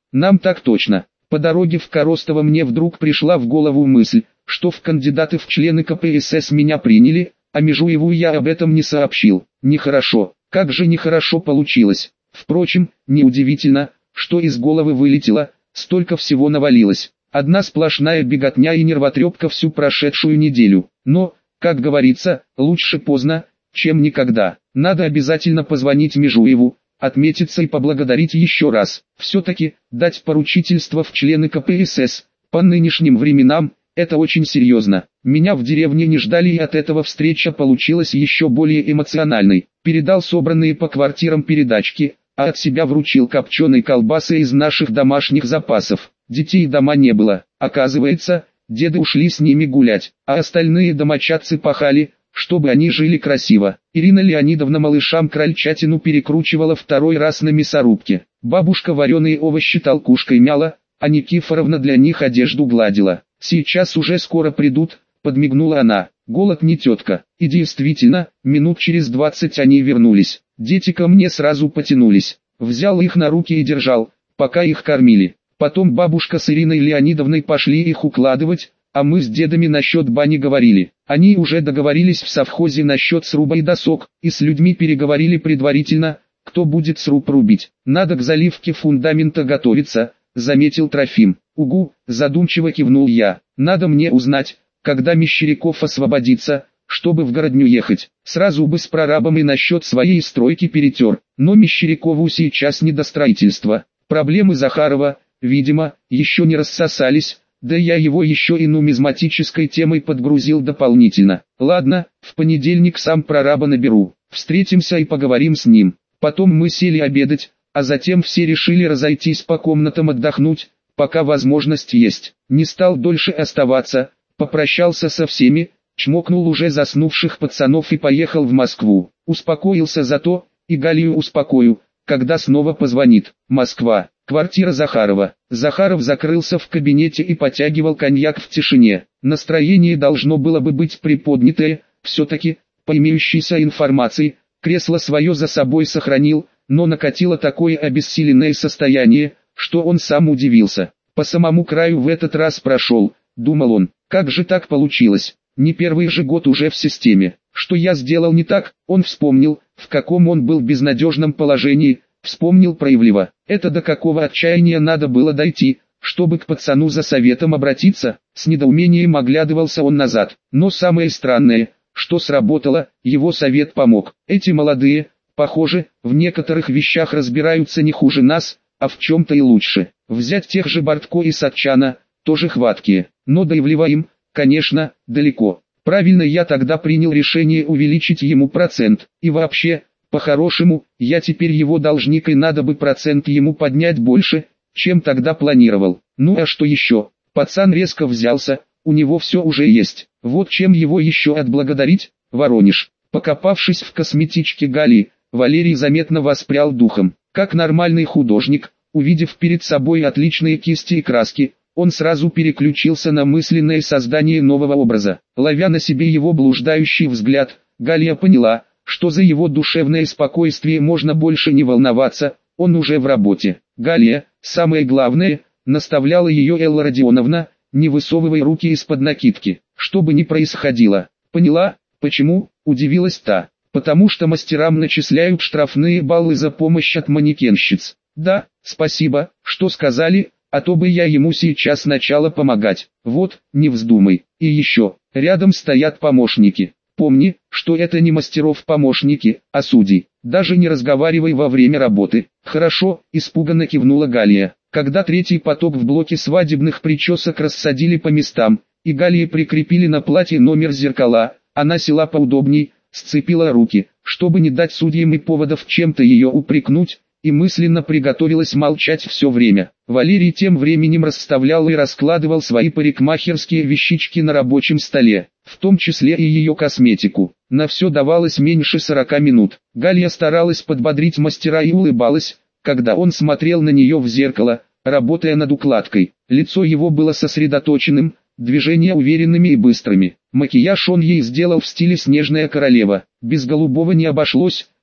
S1: Нам так точно. По дороге в Коростово мне вдруг пришла в голову мысль, что в кандидаты в члены КПСС меня приняли, а Межуеву я об этом не сообщил. Нехорошо. Как же нехорошо получилось. Впрочем, неудивительно, что из головы вылетело, столько всего навалилось. Одна сплошная беготня и нервотрепка всю прошедшую неделю. Но, как говорится, лучше поздно, чем никогда. Надо обязательно позвонить Межуеву, отметиться и поблагодарить еще раз. Все-таки, дать поручительство в члены КПСС, по нынешним временам, это очень серьезно. Меня в деревне не ждали, и от этого встреча получилась еще более эмоциональной. Передал собранные по квартирам передачки, а от себя вручил копченой колбасы из наших домашних запасов. Детей дома не было. Оказывается, деды ушли с ними гулять, а остальные домочадцы пахали, чтобы они жили красиво. Ирина Леонидовна малышам крольчатину перекручивала второй раз на мясорубке. Бабушка вареные овощи толкушкой мяла, а Никифоровна для них одежду гладила. «Сейчас уже скоро придут», — подмигнула она. «Голод не тетка». И действительно, минут через 20 они вернулись. Дети ко мне сразу потянулись. Взял их на руки и держал, пока их кормили. Потом бабушка с Ириной Леонидовной пошли их укладывать, а мы с дедами насчет бани говорили. Они уже договорились в совхозе насчет сруба и досок, и с людьми переговорили предварительно, кто будет сруб рубить. «Надо к заливке фундамента готовиться», — заметил Трофим. «Угу», — задумчиво кивнул я. «Надо мне узнать, когда Мещеряков освободится, чтобы в городню ехать. Сразу бы с прорабом и насчет своей стройки перетер. Но Мещерякову сейчас не до строительства. Проблемы Захарова, видимо, еще не рассосались, да я его еще и нумизматической темой подгрузил дополнительно. Ладно, в понедельник сам прораба наберу. Встретимся и поговорим с ним». Потом мы сели обедать, а затем все решили разойтись по комнатам отдохнуть, пока возможность есть. Не стал дольше оставаться, попрощался со всеми, чмокнул уже заснувших пацанов и поехал в Москву. Успокоился зато, и Галию успокою, когда снова позвонит. Москва, квартира Захарова. Захаров закрылся в кабинете и потягивал коньяк в тишине. Настроение должно было бы быть приподнятое, все-таки, по имеющейся информации, кресло свое за собой сохранил, но накатило такое обессиленное состояние, что он сам удивился. По самому краю в этот раз прошел, думал он. Как же так получилось? Не первый же год уже в системе. Что я сделал не так? Он вспомнил, в каком он был безнадежном положении, вспомнил проявливо. Это до какого отчаяния надо было дойти, чтобы к пацану за советом обратиться? С недоумением оглядывался он назад. Но самое странное, что сработало, его совет помог. Эти молодые, похоже, в некоторых вещах разбираются не хуже нас, а в чем-то и лучше. Взять тех же Бортко и Сатчана, тоже хваткие. Но до Ивлева им, конечно, далеко. Правильно я тогда принял решение увеличить ему процент. И вообще, по-хорошему, я теперь его должник, и надо бы процент ему поднять больше, чем тогда планировал. Ну а что еще? Пацан резко взялся, у него все уже есть. Вот чем его еще отблагодарить? Воронеж. Покопавшись в косметичке Галии, Валерий заметно воспрял духом. Как нормальный художник, увидев перед собой отличные кисти и краски, он сразу переключился на мысленное создание нового образа. Ловя на себе его блуждающий взгляд, Галия поняла, что за его душевное спокойствие можно больше не волноваться, он уже в работе. «Галия, самое главное», — наставляла ее Элла Родионовна, — «не высовывай руки из-под накидки, что бы ни происходило». «Поняла, почему?» — удивилась та. «Потому что мастерам начисляют штрафные баллы за помощь от манекенщиц». «Да, спасибо, что сказали, а то бы я ему сейчас начала помогать. Вот, не вздумай. И еще, рядом стоят помощники. Помни, что это не мастеров помощники, а судьи. Даже не разговаривай во время работы». «Хорошо», — испуганно кивнула Галия. Когда третий поток в блоке свадебных причесок рассадили по местам, и Галии прикрепили на платье номер зеркала, она села поудобней, сцепила руки, чтобы не дать судьям и поводов чем-то ее упрекнуть, и мысленно приготовилась молчать все время. Валерий тем временем расставлял и раскладывал свои парикмахерские вещички на рабочем столе, в том числе и ее косметику. На все давалось меньше 40 минут. Галия старалась подбодрить мастера и улыбалась, когда он смотрел на нее в зеркало, работая над укладкой. Лицо его было сосредоточенным, движения уверенными и быстрыми. Макияж он ей сделал в стиле «Снежная королева». Без голубого не обошлось,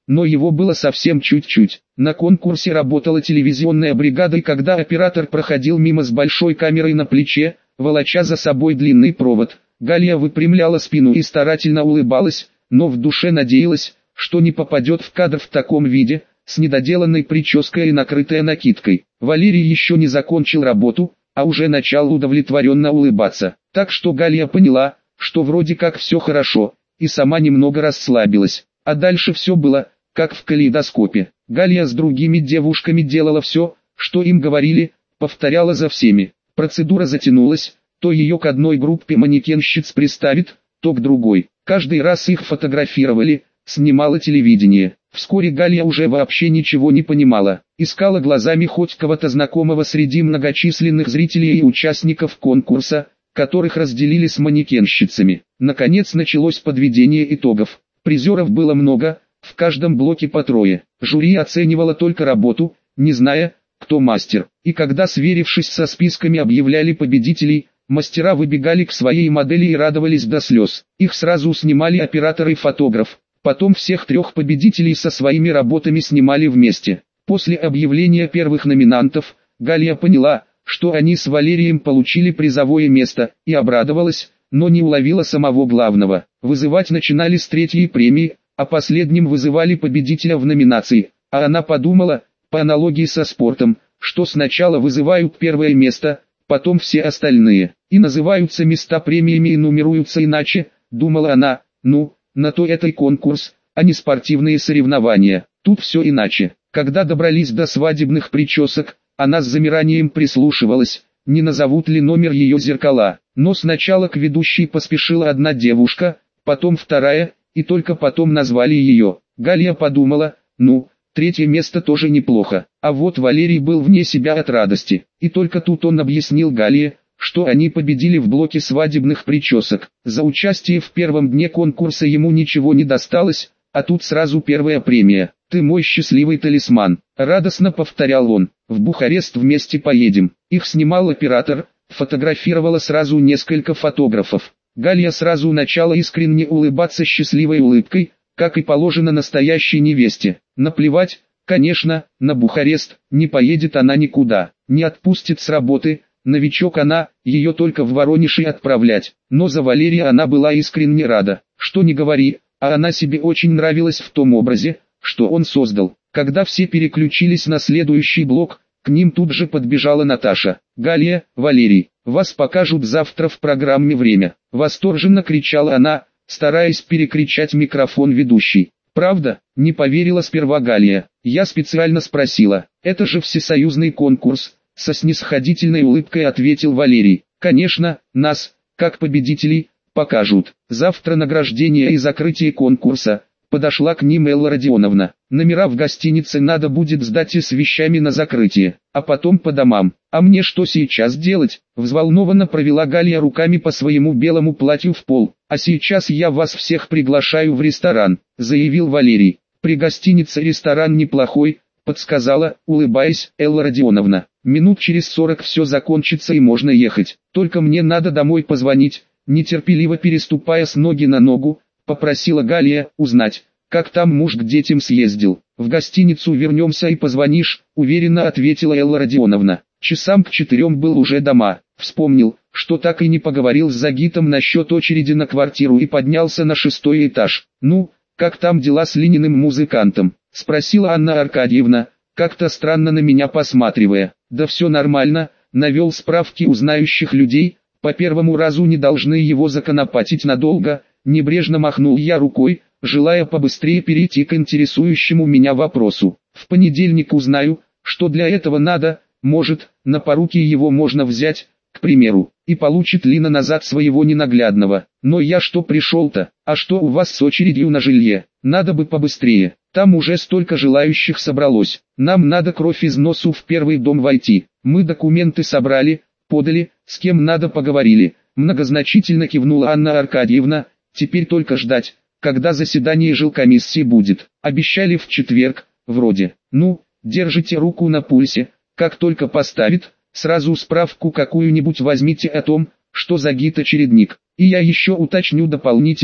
S1: но его было совсем чуть-чуть. На конкурсе работала телевизионная бригада, и когда оператор проходил мимо с большой камерой на плече, волоча за собой длинный провод, Галия выпрямляла спину и старательно улыбалась, но в душе надеялась, что не попадет в кадр в таком виде, с недоделанной прической и накрытой накидкой. Валерий еще не закончил работу, а уже начал удовлетворенно улыбаться. Так что Галия поняла, что вроде как все хорошо, и сама немного расслабилась. А дальше все было, как в калейдоскопе. Галия с другими девушками делала все, что им говорили, повторяла за всеми. Процедура затянулась, то ее к одной группе манекенщиц приставит, то к другой. Каждый раз их фотографировали, снимало телевидение. Вскоре Галия уже вообще ничего не понимала. Искала глазами хоть кого-то знакомого среди многочисленных зрителей и участников конкурса, которых разделили с манекенщицами. Наконец началось подведение итогов. Призеров было много, в каждом блоке по трое. Жюри оценивало только работу, не зная, кто мастер. И когда, сверившись со списками, объявляли победителей, мастера выбегали к своей модели и радовались до слез. Их сразу снимали оператор и фотограф. Потом всех трех победителей со своими работами снимали вместе. После объявления первых номинантов, Галия поняла, что они с Валерием получили призовое место, и обрадовалась, но не уловила самого главного. Вызывать начинали с третьей премии, а последним вызывали победителя в номинации. А она подумала, по аналогии со спортом, что сначала вызывают первое место, потом все остальные. И называются места премиями и нумеруются иначе, думала она, на то это и конкурс, а не спортивные соревнования. Тут все иначе. Когда добрались до свадебных причесок, она с замиранием прислушивалась, не назовут ли номер ее зеркала. Но сначала к ведущей поспешила одна девушка, потом вторая, и только потом назвали ее. Галия подумала, третье место тоже неплохо. А вот Валерий был вне себя от радости. И только тут он объяснил Галие, что они победили в блоке свадебных причесок. За участие в первом дне конкурса ему ничего не досталось, а тут сразу первая премия. «Ты мой счастливый талисман», — радостно повторял он. «В Бухарест вместе поедем». Их снимал оператор, фотографировало сразу несколько фотографов. Галия сразу начала искренне улыбаться счастливой улыбкой, как и положено настоящей невесте. Наплевать, конечно, на Бухарест, не поедет она никуда, не отпустит с работы. Новичок она, ее только в Воронеж и отправлять. Но за Валерия она была искренне рада. Что ни говори, а она себе очень нравилась в том образе, что он создал. Когда все переключились на следующий блок, к ним тут же подбежала Наташа. «Галия, Валерий, вас покажут завтра в программе «Время». Восторженно кричала она, стараясь перекричать микрофон ведущей. «Правда?» — не поверила сперва Галия. «Я специально спросила. Это же всесоюзный конкурс». Со снисходительной улыбкой ответил Валерий. «Конечно, нас, как победителей, покажут. Завтра награждение и закрытие конкурса». Подошла к ним Элла Родионовна. «Номера в гостинице надо будет сдать и с вещами на закрытие, а потом по домам. А мне что сейчас делать?» Взволнованно провела Галия руками по своему белому платью в пол. «А сейчас я вас всех приглашаю в ресторан», — заявил Валерий. «При гостинице ресторан неплохой», — подсказала, улыбаясь, Элла Родионовна. «Минут через 40 все закончится и можно ехать. Только мне надо домой позвонить», нетерпеливо переступая с ноги на ногу, попросила Галия, узнать, как там муж к детям съездил. «В гостиницу вернемся и позвонишь», уверенно ответила Элла Родионовна. Часам к 4 был уже дома. Вспомнил, что так и не поговорил с Загитом насчет очереди на квартиру, и поднялся на 6-й этаж. Как там дела с Лининым музыкантом?» спросила Анна Аркадьевна, как-то странно на меня посматривая. «Да все нормально», навел справки у знающих людей, по первому разу не должны его законопатить надолго. Небрежно махнул я рукой, желая побыстрее перейти к интересующему меня вопросу. «В понедельник узнаю, что для этого надо, может, на поруки его можно взять, к примеру, и получит Лина назад своего ненаглядного. Но я что пришел-то, а что у вас с очередью на жилье? Надо бы побыстрее, там уже столько желающих собралось. Нам надо кровь из носу в первый дом войти. Мы документы собрали, подали, с кем надо поговорили». Многозначительно кивнула Анна Аркадьевна. «Теперь только ждать, когда заседание жилкомиссии будет. Обещали в четверг, вроде. Держите руку на пульсе, как только поставит, сразу справку какую-нибудь возьмите о том, что Загит очередник. И я еще уточню дополнительно,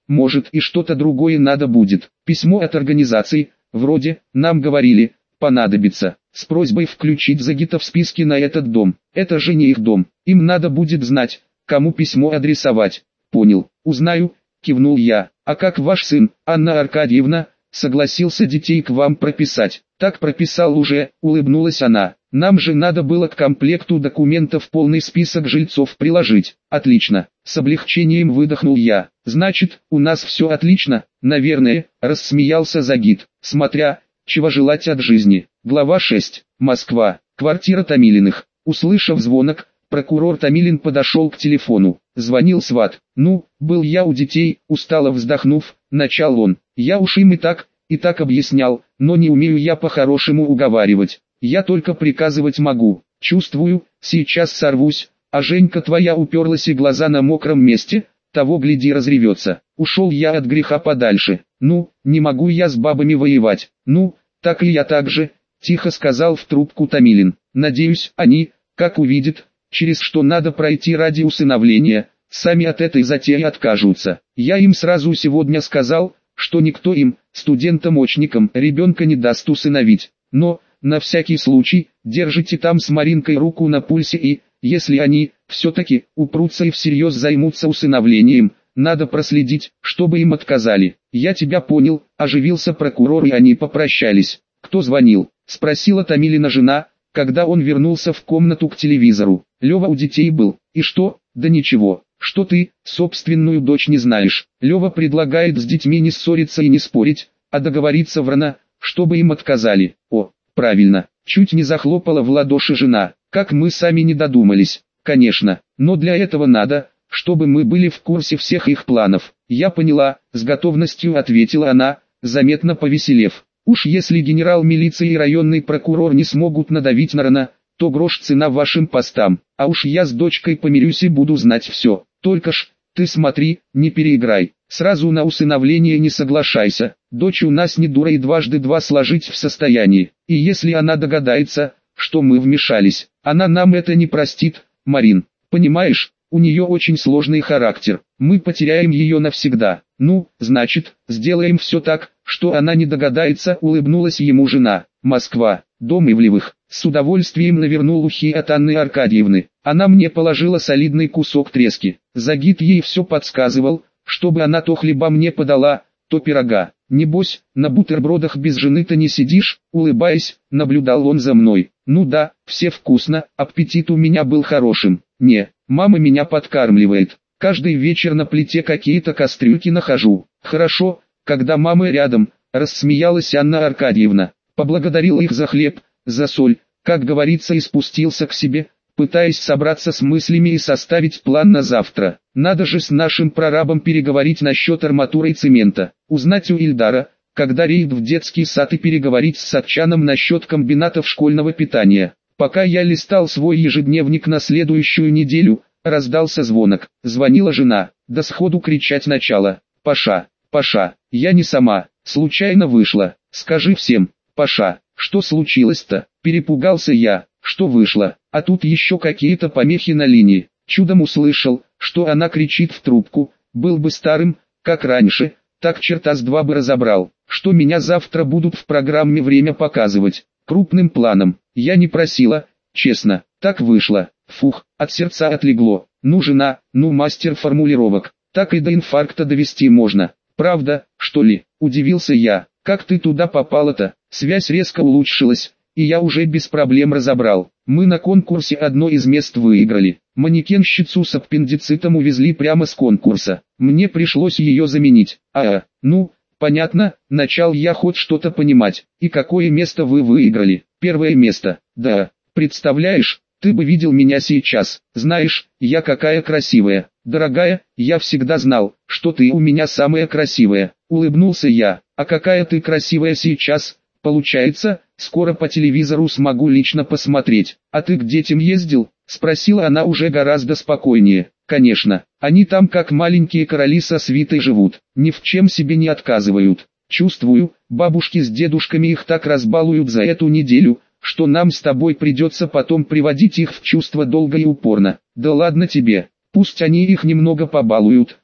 S1: может и что-то другое надо будет. Письмо от организации, вроде, нам говорили, понадобится, с просьбой включить Загита в списки на этот дом. Это же не их дом, им надо будет знать, кому письмо адресовать. Понял, узнаю, кивнул я. А как ваш сын, Анна Аркадьевна, согласился детей к вам прописать? Так прописал уже, улыбнулась она. Нам же надо было к комплекту документов полный список жильцов приложить. Отлично, с облегчением выдохнул я. Значит, у нас все отлично, наверное, рассмеялся Загит, смотря, чего желать от жизни. Глава 6. Москва. Квартира Томилиных. Услышав звонок, прокурор Томилин подошел к телефону. Звонил сват. Ну, был я у детей, устало вздохнув, начал он. Я уж им и так объяснял, но не умею я по-хорошему уговаривать. Я только приказывать могу. Чувствую, сейчас сорвусь, а Женька твоя уперлась и глаза на мокром месте, того гляди разревется. Ушел я от греха подальше. Ну, не могу я с бабами воевать. Ну, так и я так же, тихо сказал в трубку Томилин. Надеюсь, они, как увидят, через что надо пройти ради усыновления, сами от этой затеи откажутся. Я им сразу сегодня сказал, что никто им, студентам-очникам, ребенка не даст усыновить. Но, на всякий случай, держите там с Маринкой руку на пульсе и, если они, все-таки, упрутся и всерьез займутся усыновлением, надо проследить, чтобы им отказали. Я тебя понял, оживился прокурор и они попрощались. Кто звонил? Спросила Томилина жена, когда он вернулся в комнату к телевизору. Лева у детей был. И что? Да ничего. Что ты, собственную дочь не знаешь? Лева предлагает с детьми не ссориться и не спорить, а договориться врана, чтобы им отказали. О, правильно. Чуть не захлопала в ладоши жена. Как мы сами не додумались. Конечно, но для этого надо, чтобы мы были в курсе всех их планов. Я поняла, с готовностью ответила она, заметно повеселев. Уж если генерал милиции и районный прокурор не смогут надавить на Рана, то грош цена вашим постам. А уж я с дочкой помирюсь и буду знать все. Только ж, ты смотри, не переиграй. Сразу на усыновление не соглашайся. Дочь у нас не дура и дважды два сложить в состоянии. И если она догадается, что мы вмешались, она нам это не простит, Марин. Понимаешь, у нее очень сложный характер. Мы потеряем ее навсегда. Ну, значит, сделаем все так, что она не догадается, улыбнулась ему жена. Москва. Дом Ивлевых. С удовольствием навернул ухи от Анны Аркадьевны. Она мне положила солидный кусок трески. Загит ей все подсказывал, чтобы она то хлеба мне подала, то пирога. Небось, на бутербродах без жены-то не сидишь, улыбаясь, наблюдал он за мной. Ну да, все вкусно, аппетит у меня был хорошим. Не, мама меня подкармливает. Каждый вечер на плите какие-то кастрюльки нахожу. Хорошо, когда мама рядом, рассмеялась Анна Аркадьевна. Поблагодарил их за хлеб, за соль, как говорится, и спустился к себе, пытаясь собраться с мыслями и составить план на завтра. Надо же с нашим прорабом переговорить насчет арматуры и цемента, узнать у Ильдара, когда рейд в детский сад, и переговорить с Сатчаном насчет комбинатов школьного питания. Пока я листал свой ежедневник на следующую неделю, раздался звонок. Звонила жена, да сходу кричать начала. «Паша, Паша, я не сама, случайно вышла, скажи всем». «Паша, что случилось-то?» Перепугался я. «Что вышло?» А тут еще какие-то помехи на линии. Чудом услышал, что она кричит в трубку. Был бы старым, как раньше, так черта с два бы разобрал, что меня завтра будут в программе «Время» показывать. Крупным планом. Я не просила, честно, так вышло. Фух, от сердца отлегло. Ну жена, ну мастер формулировок. Так и до инфаркта довести можно. Правда, что ли? Удивился я. Как ты туда попала-то? Связь резко улучшилась, и я уже без проблем разобрал. Мы на конкурсе одно из мест выиграли. Манекенщицу с аппендицитом увезли прямо с конкурса. Мне пришлось ее заменить. Ну, понятно, начал я хоть что-то понимать. И какое место вы выиграли? Первое место. Да, представляешь, ты бы видел меня сейчас. Знаешь, я какая красивая. Дорогая, я всегда знал, что ты у меня самая красивая. Улыбнулся я. А какая ты красивая сейчас? Получается, скоро по телевизору смогу лично посмотреть. А ты к детям ездил? Спросила она уже гораздо спокойнее. Конечно, они там как маленькие короли со свитой живут, ни в чем себе не отказывают. Чувствую, бабушки с дедушками их так разбалуют за эту неделю, что нам с тобой придется потом приводить их в чувство долго и упорно. Да ладно тебе, пусть они их немного побалуют,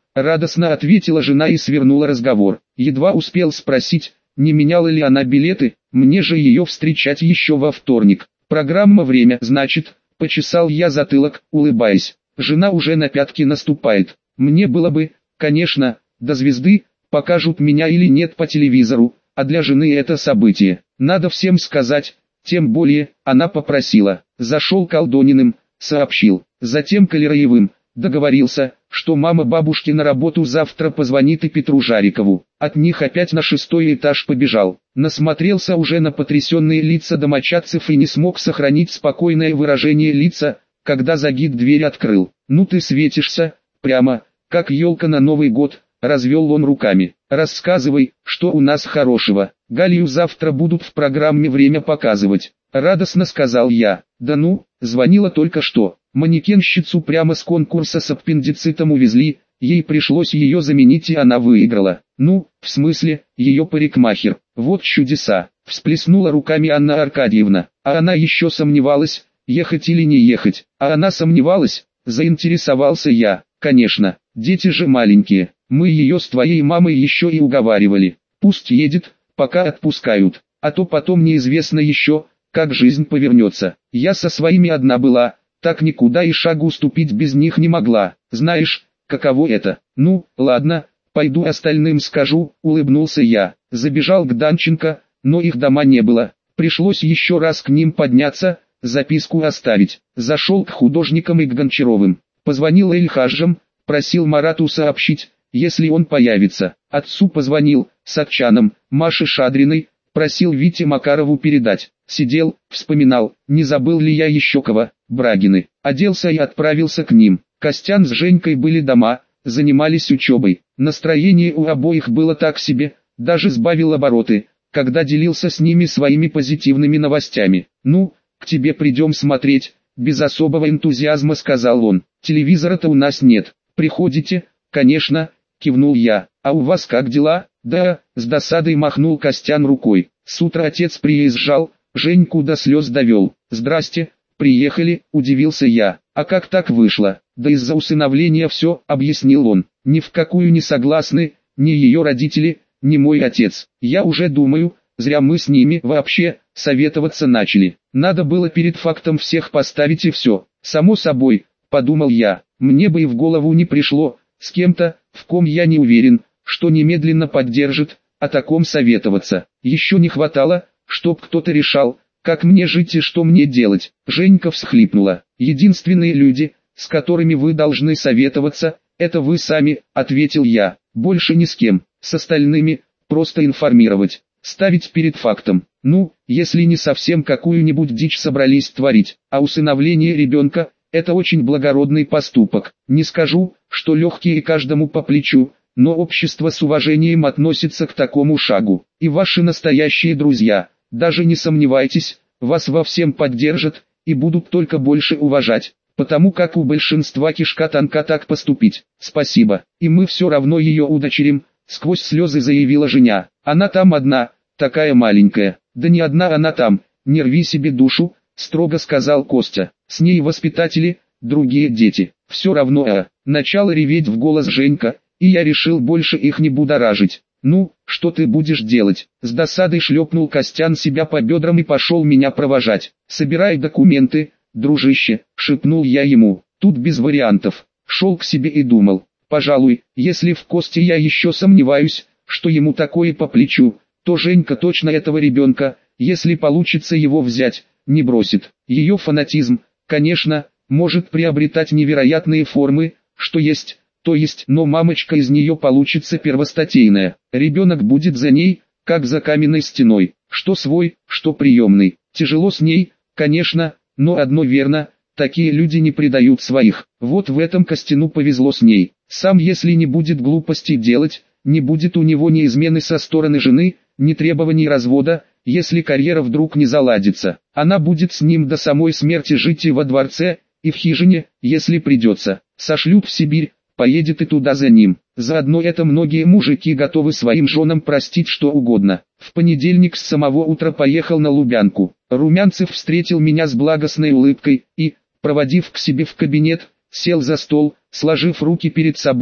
S1: радостно ответила жена и свернула разговор. Едва успел спросить, не меняла ли она билеты, мне же ее встречать еще во вторник. Программа «Время», значит, почесал я затылок, улыбаясь. Жена уже на пятки наступает. Мне было бы, конечно, до звезды, покажут меня или нет по телевизору, а для жены это событие. Надо всем сказать, тем более, она попросила. Зашел к Алдониным, сообщил, затем к Алираевым, договорился, что мама бабушки на работу завтра позвонит и Петру Жарикову. От них опять на 6-й этаж побежал. Насмотрелся уже на потрясенные лица домочадцев и не смог сохранить спокойное выражение лица, когда Загид дверь открыл. «Ну ты светишься, прямо, как елка на Новый год», — развел он руками. «Рассказывай, что у нас хорошего. Галию завтра будут в программе «Время» показывать». Радостно сказал я. «Да ну, звонила только что. Манекенщицу прямо с конкурса с аппендицитом увезли, ей пришлось ее заменить и она выиграла». «Ну, в смысле, ее парикмахер. Вот чудеса», — всплеснула руками Анна Аркадьевна. А она еще сомневалась, ехать или не ехать. А она сомневалась, заинтересовался я. «Конечно, дети же маленькие. Мы ее с твоей мамой еще и уговаривали. Пусть едет, пока отпускают, а то потом неизвестно еще, как жизнь повернется. Я со своими одна была, так никуда и шагу ступить без них не могла. Знаешь, каково это? Ну, ладно, пойду остальным скажу», — улыбнулся я. Забежал к Данченко, но их дома не было. Пришлось еще раз к ним подняться, записку оставить. Зашел к художникам и к Гончаровым. Позвонил Эльхаджам, просил Марату сообщить, если он появится. Отцу позвонил, Сатчанам, Маше Шадриной, просил Вите Макарову передать. Сидел, вспоминал, не забыл ли я еще кого, Брагины. Оделся и отправился к ним. Костян с Женькой были дома, занимались учебой. Настроение у обоих было так себе, даже сбавил обороты, когда делился с ними своими позитивными новостями. «Ну, к тебе придем смотреть», — без особого энтузиазма сказал он. «Телевизора-то у нас нет. Приходите?» «Конечно», — кивнул я. «А у вас как дела?» «Да», — с досадой махнул Костян рукой. «С утра отец приезжал, Женьку до слез довел». «Здрасте, приехали», — удивился я. «А как так вышло?» «Да из-за усыновления все», — объяснил он. «Ни в какую не согласны, ни ее родители, ни мой отец. Я уже думаю, зря мы с ними вообще советоваться начали. Надо было перед фактом всех поставить и все. Само собой, подумал я, мне бы и в голову не пришло, с кем-то, в ком я не уверен, что немедленно поддержит, о таком советоваться. Еще не хватало, чтоб кто-то решал, как мне жить и что мне делать». Женька всхлипнула. «Единственные люди, с которыми вы должны советоваться, это вы сами», — ответил я. «Больше ни с кем, с остальными, просто информировать, ставить перед фактом. Ну, если не совсем какую-нибудь дичь собрались творить, а усыновление ребенка — это очень благородный поступок. Не скажу, что легкий и каждому по плечу, но общество с уважением относится к такому шагу. И ваши настоящие друзья, даже не сомневайтесь, вас во всем поддержат и будут только больше уважать, потому как у большинства кишка тонка так поступить. Спасибо, и мы все равно ее удочерим», — сквозь слезы заявила Женя. «Она там одна, такая маленькая». «Да не одна она там, не рви себе душу», — строго сказал Костя. «С ней воспитатели, другие дети. Все равно, начала реветь в голос Женька, и я решил больше их не будоражить. «Ну, что ты будешь делать?» С досадой шлепнул Костян себя по бедрам и пошел меня провожать. «Собирай документы, дружище», — шепнул я ему. Тут без вариантов. Шел к себе и думал, пожалуй, если в Косте я еще сомневаюсь, что ему такое по плечу, то Женька точно этого ребенка, если получится его взять, не бросит. Ее фанатизм, конечно, может приобретать невероятные формы, что есть, то есть, но мамочка из нее получится первостатейная. Ребенок будет за ней, как за каменной стеной, что свой, что приемный. Тяжело с ней, конечно, но одно верно, такие люди не предают своих. Вот в этом Костяну повезло с ней. Сам если не будет глупостей делать, не будет у него ни измены со стороны жены, ни требований развода, если карьера вдруг не заладится. Она будет с ним до самой смерти жить и во дворце, и в хижине, если придется. Сошлют в Сибирь, поедет и туда за ним. Заодно это многие мужики готовы своим женам простить что угодно. В понедельник с самого утра поехал на Лубянку. Румянцев встретил меня с благостной улыбкой и, проводив к себе в кабинет, сел за стол, сложив руки перед собой,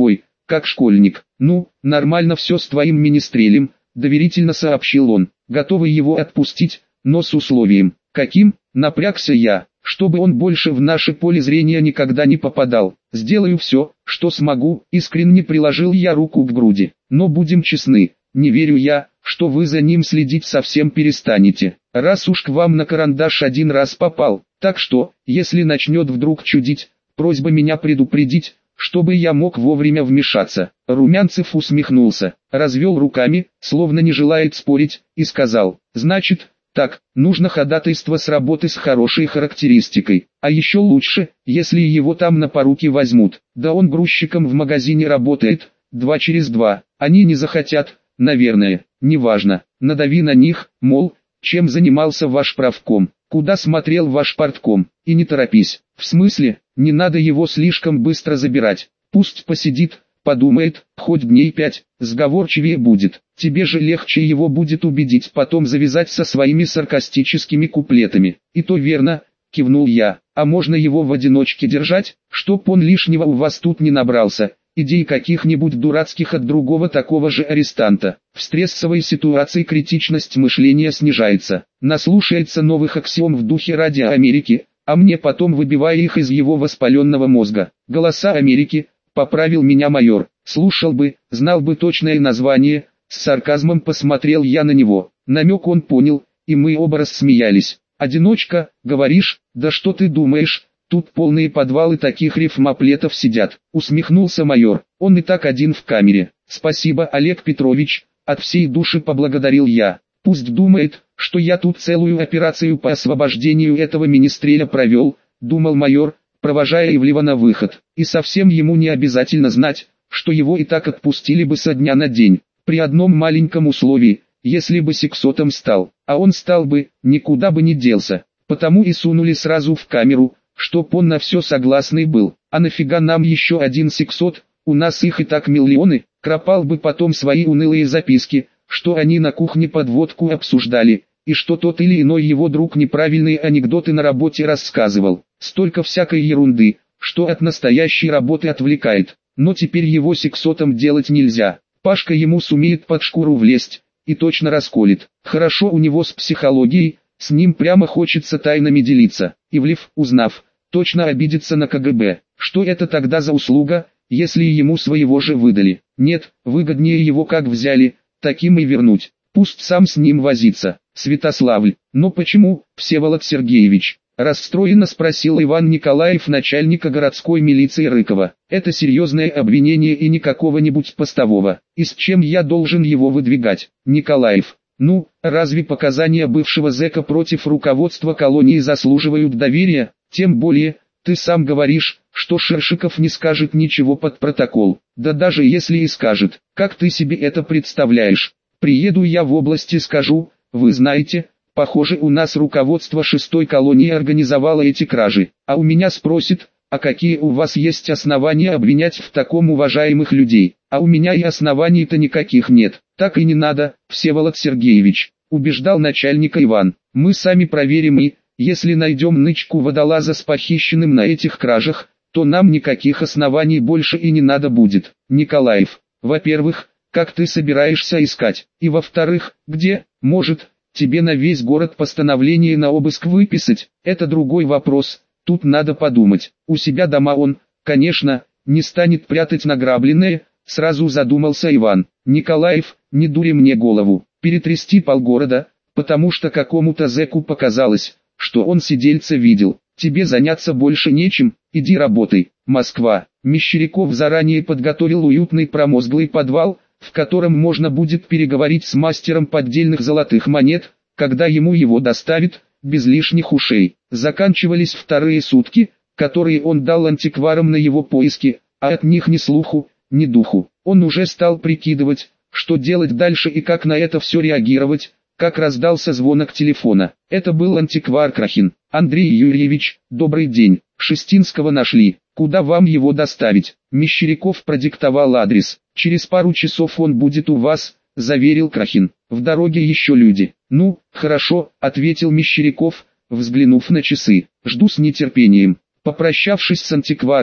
S1: как школьник. Ну, нормально все с твоим министрелем, доверительно сообщил он. Готовый его отпустить, но с условием. Каким? Напрягся я. Чтобы он больше в наше поле зрения никогда не попадал. Сделаю все, что смогу, искренне приложил я руку к груди. Но будем честны, не верю я, что вы за ним следить совсем перестанете. Раз уж к вам на карандаш один раз попал. Так что, если начнет вдруг чудить, просьба меня предупредить, чтобы я мог вовремя вмешаться. Румянцев усмехнулся, развел руками, словно не желает спорить, и сказал: значит, так, нужно ходатайство с работы с хорошей характеристикой, а еще лучше, если его там на поруки возьмут. Да он грузчиком в магазине работает, 2 через 2, они не захотят, наверное, неважно, надави на них, мол, чем занимался ваш правком, куда смотрел ваш партком, и не торопись, в смысле, не надо его слишком быстро забирать, пусть посидит, подумает, хоть дней 5, сговорчивее будет. Тебе же легче его будет убедить потом завязать со своими саркастическими куплетами. И то верно, кивнул я. А можно его в одиночке держать, чтоб он лишнего у вас тут не набрался, идей каких-нибудь дурацких от другого такого же арестанта. В стрессовой ситуации критичность мышления снижается. Наслушается новых аксиом в духе радио Америки, а мне потом выбивая их из его воспаленного мозга. Голоса Америки, поправил меня майор. Слушал бы, знал бы точное название. С сарказмом посмотрел я на него. Намек он понял, и мы оба рассмеялись. «Одиночка, говоришь? Да что ты думаешь, тут полные подвалы таких рифмоплетов сидят», усмехнулся майор. «Он и так один в камере». «Спасибо, Олег Петрович», от всей души поблагодарил я. «Пусть думает, что я тут целую операцию по освобождению этого министреля провел», думал майор, провожая Ивлева на выход. «И совсем ему не обязательно знать, что его и так отпустили бы со дня на день. При одном маленьком условии, если бы сексотом стал, а он стал бы, никуда бы не делся, потому и сунули сразу в камеру, чтоб он на все согласный был. А нафига нам еще один сексот, у нас их и так миллионы, кропал бы потом свои унылые записки, что они на кухне под водку обсуждали, и что тот или иной его друг неправильные анекдоты на работе рассказывал. Столько всякой ерунды, что от настоящей работы отвлекает, но теперь его сексотом делать нельзя. Пашка ему сумеет под шкуру влезть, и точно расколет. Хорошо у него с психологией, с ним прямо хочется тайнами делиться. Ивлев, узнав, точно обидится на КГБ. Что это тогда за услуга, если ему своего же выдали? Нет, выгоднее его как взяли, таким и вернуть. Пусть сам с ним возится. Святославль. Но почему, Всеволод Сергеевич? Расстроенно спросил Иван Николаев, начальника городской милиции Рыкова. Это серьезное обвинение и не какого-нибудь постового. И с чем я должен его выдвигать? Николаев. Ну, разве показания бывшего зэка против руководства колонии заслуживают доверия? Тем более, ты сам говоришь, что Шершиков не скажет ничего под протокол. Да даже если и скажет, как ты себе это представляешь? Приеду я в область и скажу: вы знаете, похоже, у нас руководство 6-й колонии организовало эти кражи. А у меня спросит: а какие у вас есть основания обвинять в таком уважаемых людей? А у меня и оснований-то никаких нет. Так и не надо, Всеволод Сергеевич, убеждал начальника Иван. Мы сами проверим и, если найдем нычку водолаза с похищенным на этих кражах, то нам никаких оснований больше и не надо будет. Николаев, во-первых, как ты собираешься искать? И во-вторых, где, может, тебе на весь город постановление на обыск выписать? Это другой вопрос, тут надо подумать. У себя дома он, конечно, не станет прятать награбленное, сразу задумался Иван. Николаев, не дури мне голову, перетрясти полгорода, потому что какому-то зэку показалось, что он сидельца видел. Тебе заняться больше нечем, иди работай. Москва. Мещеряков заранее подготовил уютный промозглый подвал, в котором можно будет переговорить с мастером поддельных золотых монет, когда ему его доставят, без лишних ушей. Заканчивались вторые сутки, которые он дал антикварам на его поиски, а от них ни слуху, ни духу. Он уже стал прикидывать, что делать дальше и как на это все реагировать, как раздался звонок телефона. Это был антиквар Крахин. «Андрей Юрьевич, добрый день. Шестинского нашли. Куда вам его доставить?» Мещеряков продиктовал адрес. «Через пару часов он будет у вас», — заверил Крахин. «В дороге еще люди». «Ну, хорошо», — ответил Мещеряков, взглянув на часы. «Жду с нетерпением». Попрощавшись с антикваром,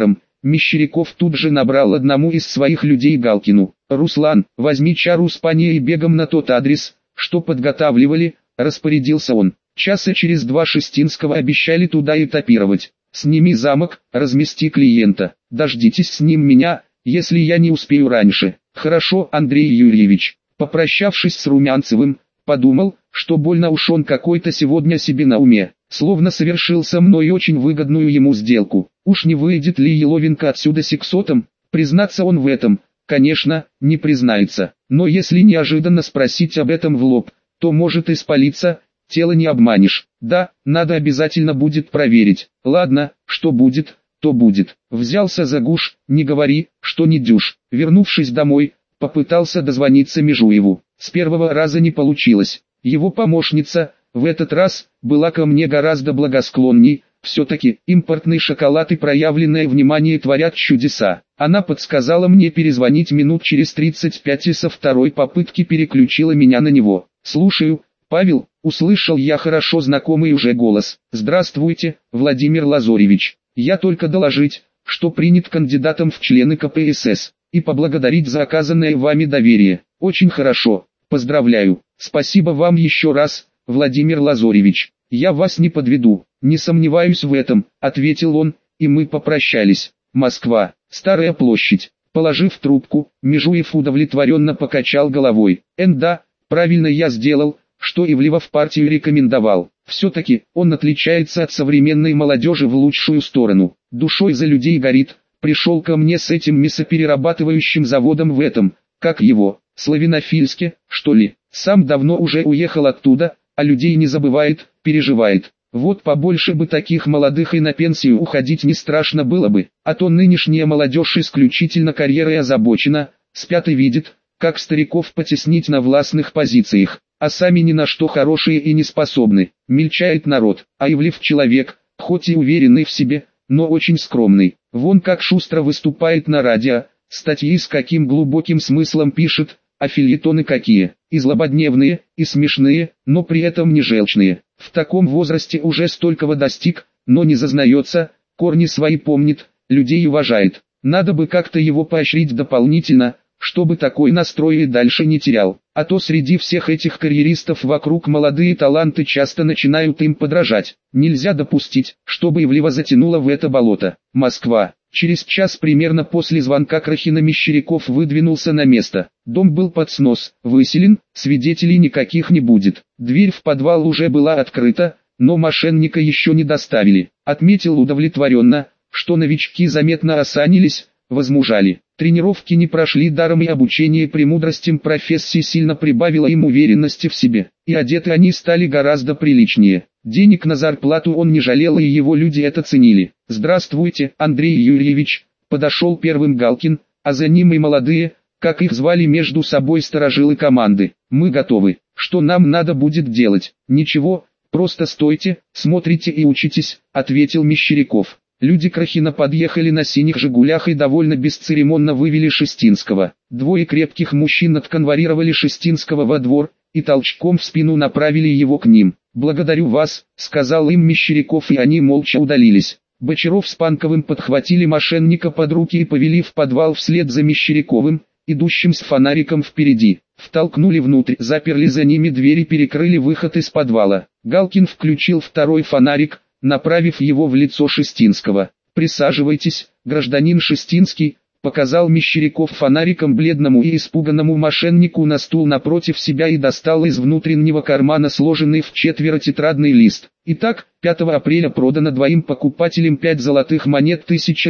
S1: Мещеряков тут же набрал одному из своих людей Галкину. «Руслан, возьми чару с пани и бегом на тот адрес, что подготавливали», — распорядился он. «Часа через 2 Шестинского обещали туда этапировать. Сними замок, размести клиента. Дождитесь с ним меня, если я не успею раньше». «Хорошо, Андрей Юрьевич». Попрощавшись с Румянцевым, подумал, что больно уж он какой-то сегодня себе на уме, словно совершил со мной очень выгодную ему сделку. Уж не выйдет ли Еловенко отсюда сексотом? Признаться он в этом, конечно, не признается, но если неожиданно спросить об этом в лоб, то может и спалиться, тело не обманешь. Да, надо обязательно будет проверить. Ладно, что будет, то будет. Взялся за гуш, не говори, что не дюж. Вернувшись домой, попытался дозвониться Межуеву. С первого раза не получилось. Его помощница, в этот раз, была ко мне гораздо благосклонней. Все-таки импортный шоколад и проявленное внимание творят чудеса. Она подсказала мне перезвонить минут через 35 и со второй попытки переключила меня на него. «Слушаю, Павел», — услышал я хорошо знакомый уже голос. «Здравствуйте, Владимир Лазоревич. Я только доложить, что принят кандидатом в члены КПСС, и поблагодарить за оказанное вами доверие. Очень хорошо, поздравляю. Спасибо вам еще раз, Владимир Лазоревич. Я вас не подведу, не сомневаюсь в этом», — ответил он, и мы попрощались. Москва, Старая площадь. Положив трубку, Межуев удовлетворенно покачал головой. Да, правильно я сделал, что Ивлева в партию рекомендовал. Все-таки, он отличается от современной молодежи в лучшую сторону. Душой за людей горит. Пришел ко мне с этим мясоперерабатывающим заводом в этом, как его, Славянофильске, что ли. Сам давно уже уехал оттуда, а людей не забывает, переживает. Вот побольше бы таких молодых и на пенсию уходить не страшно было бы, а то нынешняя молодежь исключительно карьерой озабочена, спят и видят, как стариков потеснить на властных позициях, а сами ни на что хорошие и не способны. Мельчает народ, а Ивлев человек, хоть и уверенный в себе, но очень скромный. Вон как шустро выступает на радио, статьи с каким глубоким смыслом пишет, а фельетоны какие, и злободневные, и смешные, но при этом не желчные. В таком возрасте уже столького достиг, но не зазнается, корни свои помнит, людей уважает. Надо бы как-то его поощрить дополнительно, чтобы такой настрой и дальше не терял. А то среди всех этих карьеристов вокруг молодые таланты часто начинают им подражать. Нельзя допустить, чтобы Ивлева затянуло в это болото. Москва. Через час примерно после звонка Крахина Мещеряков выдвинулся на место. Дом был под снос, выселен, свидетелей никаких не будет. Дверь в подвал уже была открыта, но мошенника еще не доставили. Отметил удовлетворенно, что новички заметно осанились, возмужали. Тренировки не прошли даром, и обучение премудростям профессии сильно прибавило им уверенности в себе. И одеты они стали гораздо приличнее. Денег на зарплату он не жалел, и его люди это ценили. «Здравствуйте, Андрей Юрьевич», — подошел первым Галкин, а за ним и молодые, как их звали между собой сторожилы команды. «Мы готовы. Что нам надо будет делать?» «Ничего, просто стойте, смотрите и учитесь», — ответил Мещеряков. Люди Крахина подъехали на синих «Жигулях» и довольно бесцеремонно вывели Шестинского. Двое крепких мужчин отконвоировали Шестинского во двор, и толчком в спину направили его к ним. «Благодарю вас», — сказал им Мещеряков, и они молча удалились. Бочаров с Панковым подхватили мошенника под руки и повели в подвал вслед за Мещеряковым, идущим с фонариком впереди. Втолкнули внутрь, заперли за ними двери, перекрыли выход из подвала. Галкин включил второй фонарик, направив его в лицо Шестинского. «Присаживайтесь, гражданин Шестинский», — показал Мещеряков фонариком бледному и испуганному мошеннику на стул напротив себя и достал из внутреннего кармана сложенный в четверо тетрадный лист. Итак, 5 апреля продано двоим покупателям 5 золотых монет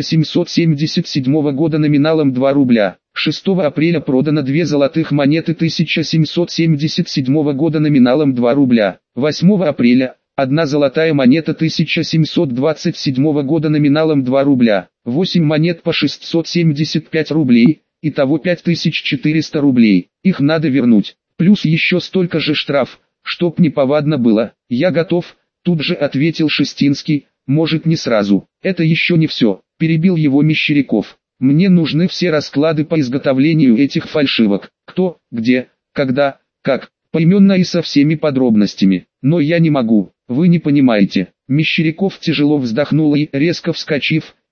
S1: 1777 года номиналом 2 рубля. 6 апреля продано 2 золотых монеты 1777 года номиналом 2 рубля. 8 апреля 1 золотая монета 1727 года номиналом 2 рубля, 8 монет по 675 рублей, итого 5400 рублей. Их надо вернуть, плюс еще столько же штраф, чтоб неповадно было. «Я готов», тут же ответил Шестинский, «может не сразу». «Это еще не все», перебил его Мещеряков. «Мне нужны все расклады по изготовлению этих фальшивок. Кто, где, когда, как, поименно и со всеми подробностями. Но я не могу. Вы не понимаете». Мещеряков тяжело вздохнул и, резко вскочив,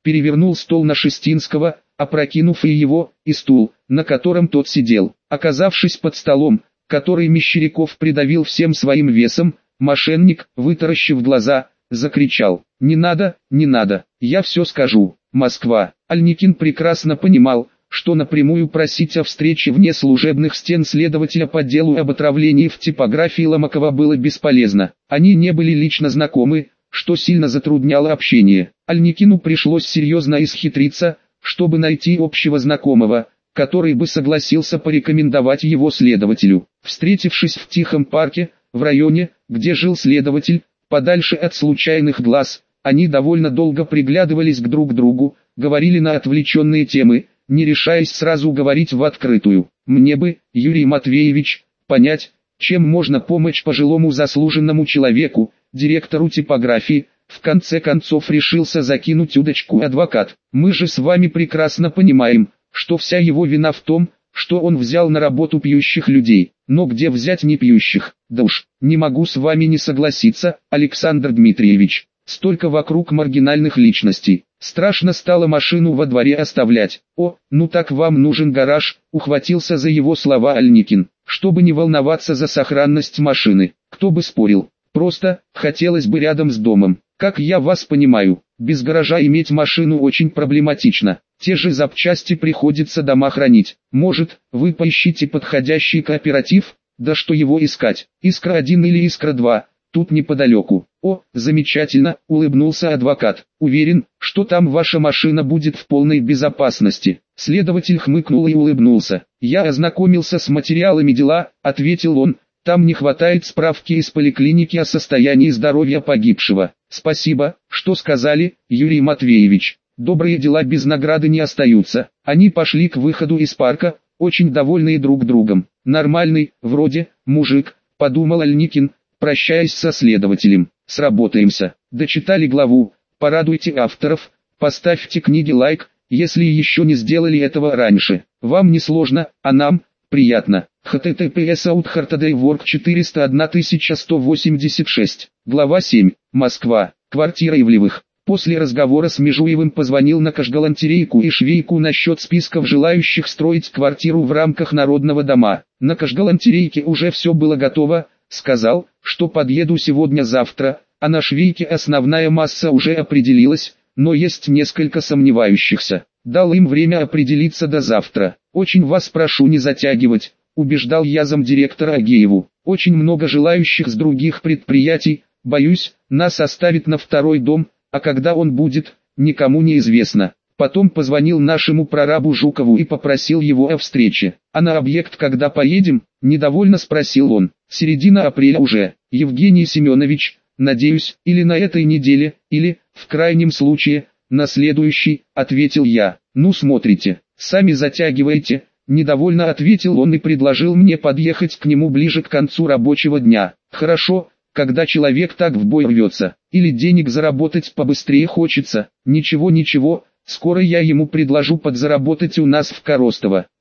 S1: перевернул стол на Шестинского, опрокинув и его, и стул, на котором тот сидел. Оказавшись под столом, который Мещеряков придавил всем своим весом, мошенник, вытаращив глаза, закричал: «Не надо, не надо, я все скажу». Москва. Альникин прекрасно понимал, что напрямую просить о встрече вне служебных стен следователя по делу об отравлении в типографии Ломакова было бесполезно. Они не были лично знакомы, что сильно затрудняло общение. Альникину пришлось серьезно исхитриться, чтобы найти общего знакомого, который бы согласился порекомендовать его следователю. Встретившись в тихом парке, в районе, где жил следователь, подальше от случайных глаз, они довольно долго приглядывались друг к другу, говорили на отвлеченные темы, не решаясь сразу говорить в открытую. «Мне бы, Юрий Матвеевич, понять, чем можно помочь пожилому заслуженному человеку, директору типографии», в конце концов решился закинуть удочку адвокат. «Мы же с вами прекрасно понимаем, что вся его вина в том, что он взял на работу пьющих людей. Но где взять не пьющих? Да уж, не могу с вами не согласиться, Александр Дмитриевич. Столько вокруг маргинальных личностей. Страшно стало машину во дворе оставлять. О, ну так вам нужен гараж», ухватился за его слова Альникин, чтобы не волноваться за сохранность машины. Кто бы спорил. Просто, хотелось бы рядом с домом. Как я вас понимаю, без гаража иметь машину очень проблематично. Те же запчасти приходится дома хранить. Может, вы поищите подходящий кооператив? Да что его искать? Искра-1 или Искра-2? Тут неподалеку. О, замечательно, улыбнулся адвокат. Уверен, что там ваша машина будет в полной безопасности. Следователь хмыкнул и улыбнулся. Я ознакомился с материалами дела, ответил он. Там не хватает справки из поликлиники о состоянии здоровья погибшего. Спасибо, что сказали, Юрий Матвеевич. Добрые дела без награды не остаются. Они пошли к выходу из парка, очень довольные друг другом. Нормальный, вроде, мужик, подумал Альникин, прощаясь со следователем. Сработаемся. Дочитали главу? Порадуйте авторов, поставьте книге лайк, если еще не сделали этого раньше. Вам не сложно, а нам приятно. https://outhartadaywork 401186. Глава 7. Москва. Квартира Ивлевых. После разговора с Межуевым позвонил на Кашгалантерейку и Швейку насчет списков желающих строить квартиру в рамках Народного дома. На Кашгалантерейке уже все было готово, сказал, что подъеду сегодня-завтра, а на Швейке основная масса уже определилась, но есть несколько сомневающихся. Дал им время определиться до завтра. Очень вас прошу не затягивать, убеждал я замдиректора Агееву. Очень много желающих с других предприятий, боюсь, нас оставит на второй дом, а когда он будет, никому не известно. Потом позвонил нашему прорабу Жукову и попросил его о встрече. А на объект когда поедем? Недовольно спросил он. Середина апреля уже. Евгений Семенович, надеюсь, или на этой неделе, или, в крайнем случае, на следующий, ответил я. Ну смотрите, сами затягиваете. Недовольно ответил он и предложил мне подъехать к нему ближе к концу рабочего дня. Хорошо, когда человек так в бой рвется, или денег заработать побыстрее хочется. Ничего, скоро я ему предложу подзаработать у нас в Коростово.